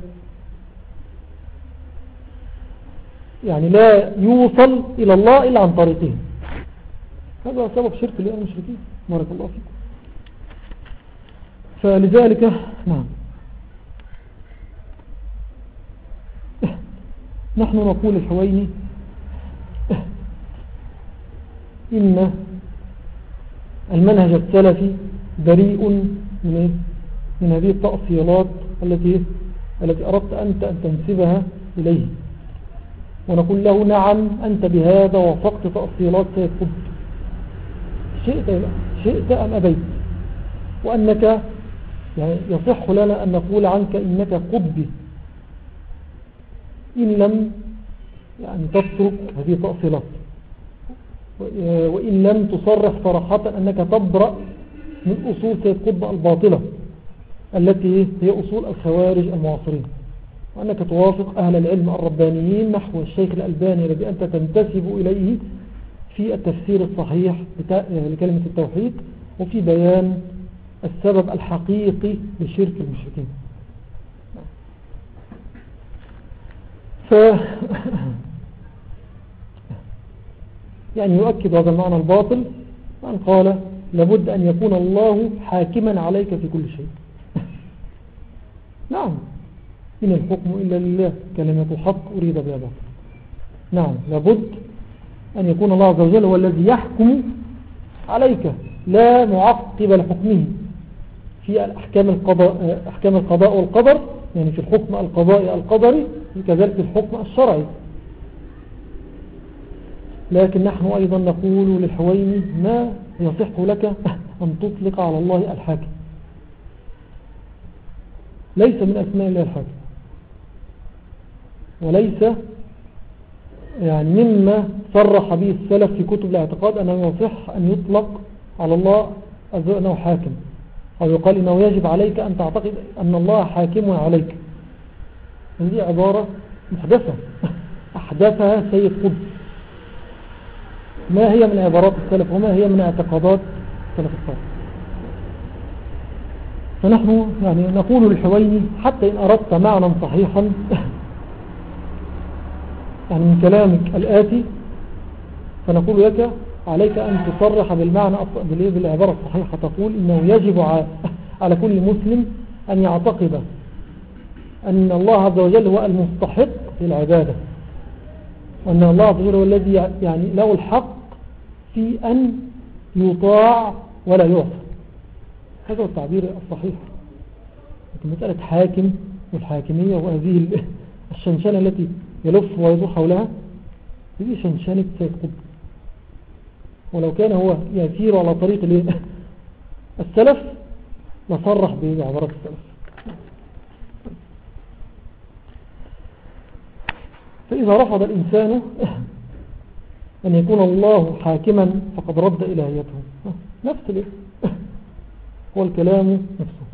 يعني لا يوصل إلى الله إلا عن طريقهم. هذا سبب شرك المشركين. بارك الله فيكم. فلذلك نعم نحن نقول الحويني إن المنهج السلفي بريء من هذه التأصيلات التي أردت أنت أن تنسبها إليه، ونقول له نعم أنت بهذا وفقت تأصيلات سيد قطب شئت أم أبيت، وأنك يعني يصح لنا أن نقول عنك إنك قطبي إن لم يعني تترك هذه التأصيلات، وإن لم تصرح صراحة أنك تبرأ من أصول سيد قطب الباطلة التي هي أصول الخوارج المعاصرين، وأنك توافق أهل العلم الربانيين نحو الشيخ الألباني الذي أنت تنتسب إليه في التفسير الصحيح لكلمة التوحيد، وفي بيان السبب الحقيقي لشرك المشركين. يعني يؤكد هذا المعنى الباطل أن قال لابد أن يكون الله حاكما عليك في كل شيء. نعم، إن الحكم إلا لله، كلمة حق أريد بها باطل. نعم، لابد أن يكون الله عز وجل هو الذي يحكم عليك، لا معقب لحكمه في أحكام القضاء والقدر، يعني في الحكم القضائي القدري، كذلك في الحكم الشرعي. لكن نحن أيضا نقول للحويني ما يصح لك أن تطلق على الله الحاكم، ليس من أسماء الله الحاكم، وليس يعني مما صرح به السلف في كتب الاعتقاد أنه يصح أن يطلق على الله أنه حاكم، أو يقال إنه يجب عليك أن تعتقد أن الله حاكم عليك. هذه عبارة محدثة أحدثها سيد قطب. ما هي من عبارات السلف وما هي من اعتقادات السلف الصالح. فنحن يعني نقول للحويني حتى إن أردت معنى صحيحا يعني من كلامك الآتي، فنقول لك عليك أن تصرح بالمعنى بالعبارة الصحيحة، تقول إنه يجب على كل مسلم أن يعتقد أن الله عز وجل هو المستحق للعبادة، وأن الله عز وجل هو الذي يعني له الحق في أن يطاع ولا يعصى. هذا هو التعبير الصحيح. لكن مسألة حاكم والحاكمية وهذه الشنشنة التي يلف ويدور حولها، هذه شنشنة سيد قطب، ولو كان هو يسير على طريق السلف لصرح بعبارات السلف. فإذا رفض الإنسان أن يكون الله حاكما فقد رد إلهيته. نفس هو الكلام نفسه،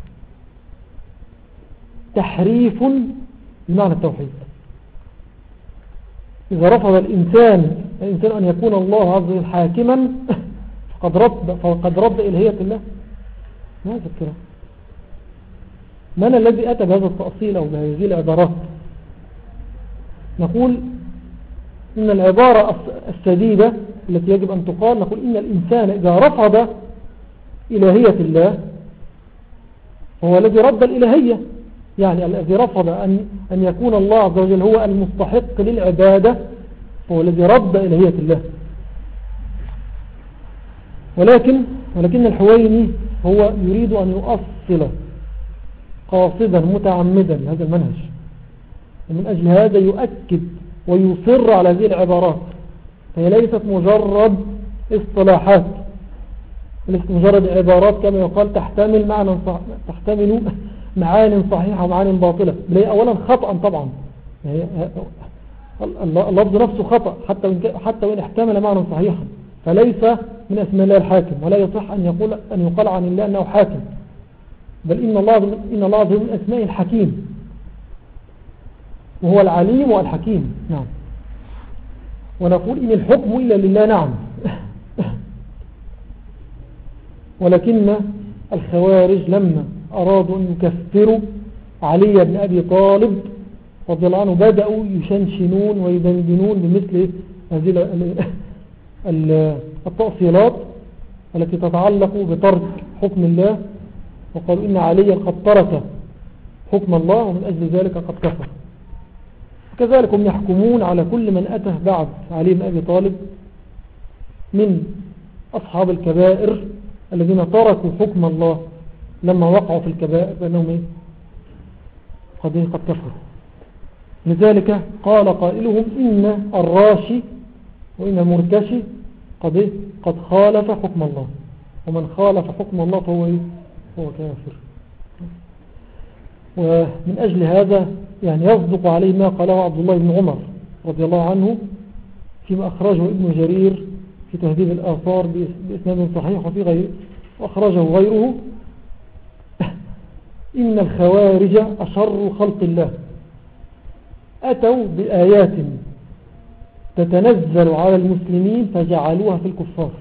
تحريف بمعنى التوحيد. إذا رفض الإنسان أن يكون الله عز وجل حاكما فقد رد إلهية الله. ما هذا الكلام؟ من الذي أتى بهذا التأصيل أو بهذه العبارات؟ نقول إن العبارة السديدة التي يجب أن تقال، نقول إن الإنسان إذا رفض إلهية الله هو الذي رد الإلهية، يعني الذي رفض أن يكون الله عز وجل هو المستحق للعبادة هو الذي رد إلهية الله. ولكن الحويني هو يريد أن يؤصل قاصدا متعمدا هذا المنهج، ومن أجل هذا يؤكد ويصر على هذه العبارات، فهي ليست مجرد اصطلاحات، ليست مجرد عبارات كما يقال تحتمل معاني صحيحة ومعاني باطلة. أولا خطأ طبعا، اللفظ نفسه خطأ حتى وإن احتمل معنى صحيحا، فليس من اسم الله الحاكم، ولا يصح أن يقال عن الله أنه حاكم، بل إن الله من أسماء الحكيم، وهو العليم والحكيم. نعم، ونقول إن الحكم إلا لله. نعم، ولكن الخوارج لما أرادوا أن يكفروا علي بن أبي طالب رضي الله عنه بدأوا يشنشنون ويدندنون بمثل هذه التأصيلات التي تتعلق بترك حكم الله، وقالوا إن عليا قد ترك حكم الله ومن أجل ذلك قد كفر. كذلك هم يحكمون على كل من أتى بعد علي بن أبي طالب من أصحاب الكبائر الذين تركوا حكم الله لما وقعوا في الكبائر بأنهم قد كفروا. لذلك قال قائلهم إن الراشي وإن المرتشي قد خالف حكم الله، ومن خالف حكم الله فهو كافر. ومن أجل هذا يعني يصدق عليه ما قاله عبد الله بن عمر رضي الله عنه فيما أخرجه ابن جرير في تهذيب الآثار بإسناد صحيح وفي غيره وأخرجه غيره إن الخوارج أشر خلق الله أتوا بآيات تتنزل على المسلمين فجعلوها في الكفار.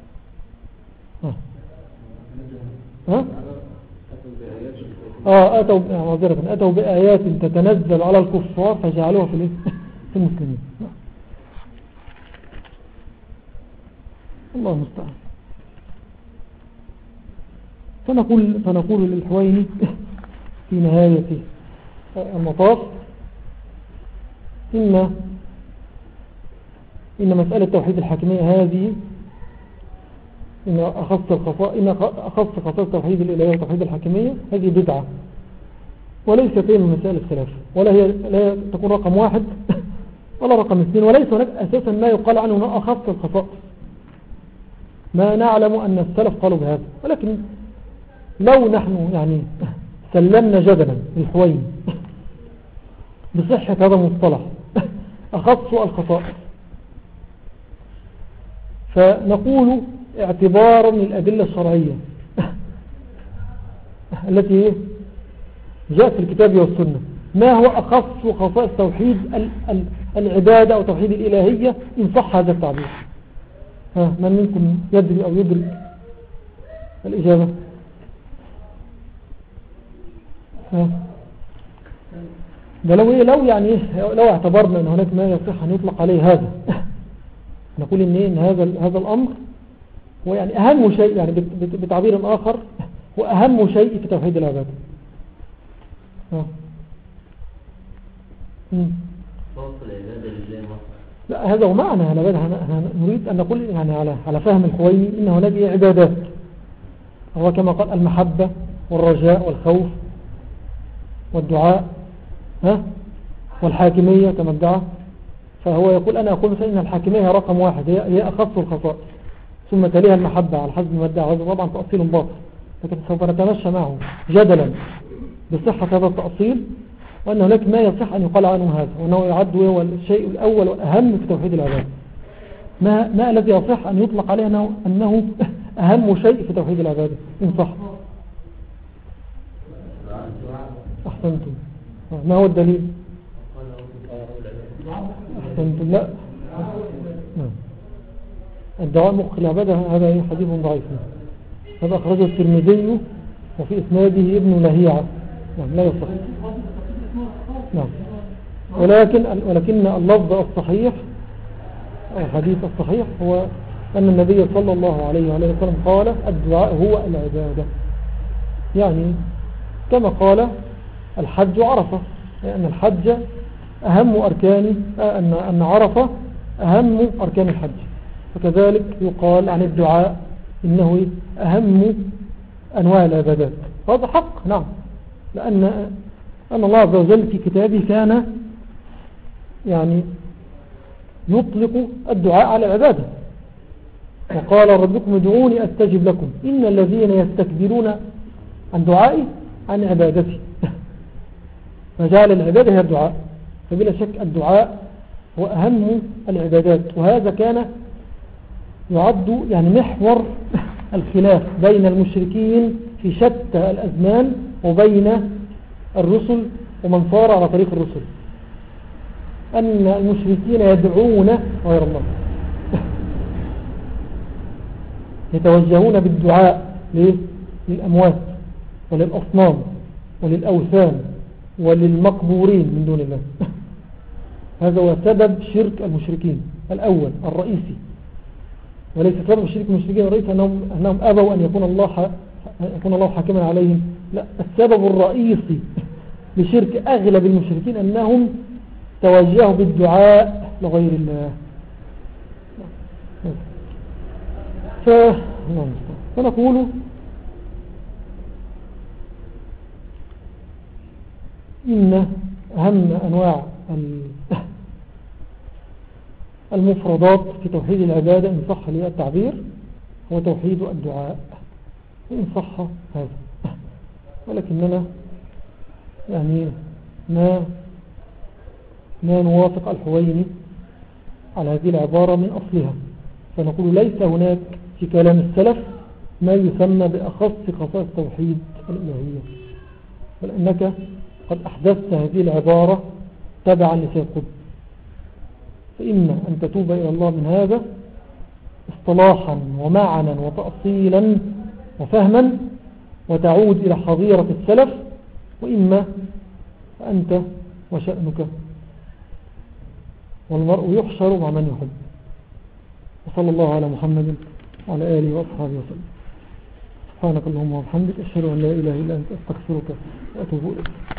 أتوا بآيات تتنزل على الكفار فجعلوها في المسلمين. الله المستعان. فنقول للحويني في نهاية المطاف إن مسألة توحيد الحاكمية هذه إن أخص خصائص توحيد الإلهية وتوحيد الحاكمية هذه بدعة وليست هي من مسائل الخلاف ولا هي لا تكون رقم 1 ولا رقم 2 وليس هناك أساسا ما يقال عنه أنه أخص الخصائص ما نعلم أن السلف قالوا بهذا ولكن لو نحن يعني سلمنا جدلا الحويني بصحة هذا المصطلح أخص الخصائص فنقول اعتبارا من الأدلة الشرعية التي جاءت في الكتاب والسنة ما هو أخص خصائص توحيد العبادة أو توحيد الإلهية إن صح هذا التعبير. من منكم يدري أو يدرك الإجابة؟ ده لو اعتبرنا أن هناك ما يصح أن يطلق عليه هذا نقول إن هذا الأمر هو يعني أهم شيء يعني بتعبير آخر هو أهم شيء في توحيد العبادة. لا هذا هو معنى العبادة. نريد أن نقول يعني على فهم الحويني إن هناك عبادات هو كما قال المحبة والرجاء والخوف والدعاء والحاكمية كما ادعى فهو يقول أنا أقول مثلا إن الحاكمية رقم 1 هي أخص الخصائص ثم تليها المحبة على حسب ما ادعى هذا طبعا تأصيل باطل لكن سوف نتمشى معه جدلا بصحة هذا التأصيل وأن هناك ما يصح أن يقال عنه هذا وأنه يعد هو الشيء الأول والأهم في توحيد العبادة ما الذي يصح أن يطلق عليه أنه أهم شيء في توحيد العبادة إن صح. أحسنتم. ما هو الدليل؟ أحسنتم. لا الدعاء مخ العبادة هذا حديث ضعيف هذا أخرجه الترمذي وفي إسناده ابن لهيعة لا يصح ولكن اللفظ الصحيح الحديث الصحيح هو أن النبي صلى الله عليه وسلم قال الدعاء هو العبادة يعني كما قال الحج عرفة لأن الحج أهم أركان أن عرفة أهم أركان الحج فكذلك يقال عن الدعاء إنه أهم أنواع العبادات هذا حق نعم لأن الله عز وجل في كتابه كان يعني يطلق الدعاء على العبادة وقال ربكم ادعوني أستجب لكم إن الذين يستكبرون عن دعائي عن عبادتي فجعل العبادة هي الدعاء فبلا شك الدعاء هو أهم العبادات وهذا كان يعد يعني محور الخلاف بين المشركين في شتى الأزمان وبين الرسل ومن صار على طريق الرسل أن المشركين يدعون غير الله يتوجهون بالدعاء للأموات وللأصنام وللأوثان وللمقبورين من دون الله هذا هو سبب شرك المشركين الأول الرئيسي وليس سبب شرك المشركين الرئيسي أنهم أبوا أن يكون الله حاكما عليهم لا السبب الرئيسي لشرك أغلب المشركين أنهم توجهوا بالدعاء لغير الله فنقول إن أهم أنواع المفردات في توحيد العبادة إن صح لي التعبير هو توحيد الدعاء إن صح هذا ولكننا يعني ما ما نوافق الحويني على هذه العبارة من أصلها، فنقول ليس هناك في كلام السلف ما يسمى بأخص خصائص توحيد الإلهية، بل أنك قد أحدثت هذه العبارة تبعا لسيد قطب. فإما أن تتوب إلى الله من هذا اصطلاحا ومعنا وتأصيلا وفهما وتعود إلى حظيرة السلف، وإما فأنت وشأنك، والمرء يحشر مع من يحب. وصلى الله على محمد وعلى آله وأصحابه وسلم. سبحانك اللهم وبحمدك، أشهد أن لا إله إلا أنت، أستغفرك وأتوب إليك.